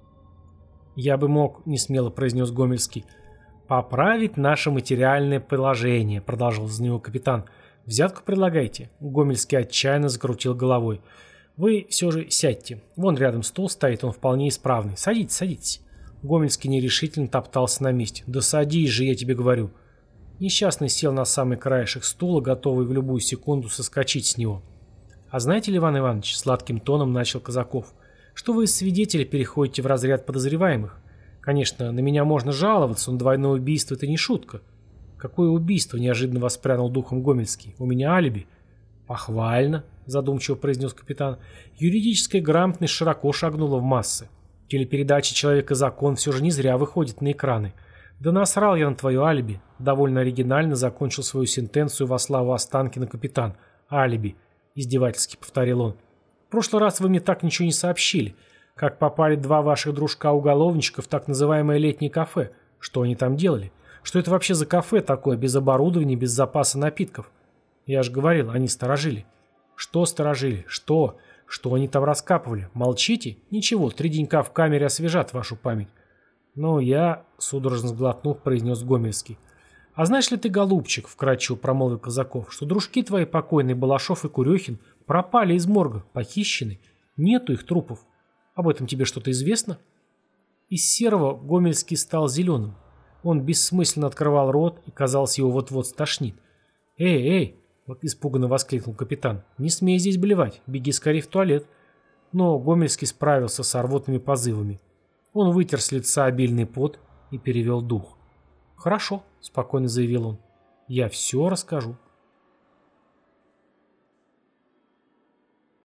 «Я бы мог», — несмело произнес Гомельский. «Поправить наше материальное положение», — продолжил за него капитан. «Взятку предлагайте». Гомельский отчаянно закрутил головой. «Вы все же сядьте. Вон рядом стол стоит, он вполне исправный. Садитесь, садитесь». Гомельский нерешительно топтался на месте. «Да садись же, я тебе говорю». Несчастный сел на самый краешек стула, готовый в любую секунду соскочить с него. «А знаете ли, Иван Иванович, — сладким тоном начал Казаков, — что вы из свидетелей переходите в разряд подозреваемых? Конечно, на меня можно жаловаться, но двойное убийство — это не шутка». Какое убийство?» – неожиданно воспрянул духом Гомельский. «У меня алиби». «Похвально», – задумчиво произнес капитан. «Юридическая грамотность широко шагнула в массы. Телепередача «Человек и закон» все же не зря выходит на экраны. Да насрал я на твое алиби», – довольно оригинально закончил свою сентенцию во славу Останкина капитан. «Алиби», – издевательски повторил он. «В прошлый раз вы мне так ничего не сообщили. Как попали два ваших дружка-уголовничка в так называемое летнее кафе? Что они там делали? Что это вообще за кафе такое, без оборудования, без запаса напитков? Я же говорил, они сторожили». «Что сторожили? Что? Что они там раскапывали? Молчите? Ничего, три денька в камере освежат вашу память». «Ну, я...» — судорожно сглотнув, произнес Гомельский. «А знаешь ли ты, голубчик, — вкратчиво промолвил Казаков, — что дружки твои покойные Балашов и Курехин пропали из морга, похищены? Нету их трупов. Об этом тебе что-то известно?» Из серого Гомельский стал зеленым. Он бессмысленно открывал рот, и, казалось, его вот-вот стошнит. «Эй, эй!» — вот испуганно воскликнул капитан. «Не смей здесь блевать, беги скорее в туалет». Но Гомельский справился с рвотными позывами. Он вытер с лица обильный пот и перевел дух. «Хорошо», — спокойно заявил он. «Я все расскажу».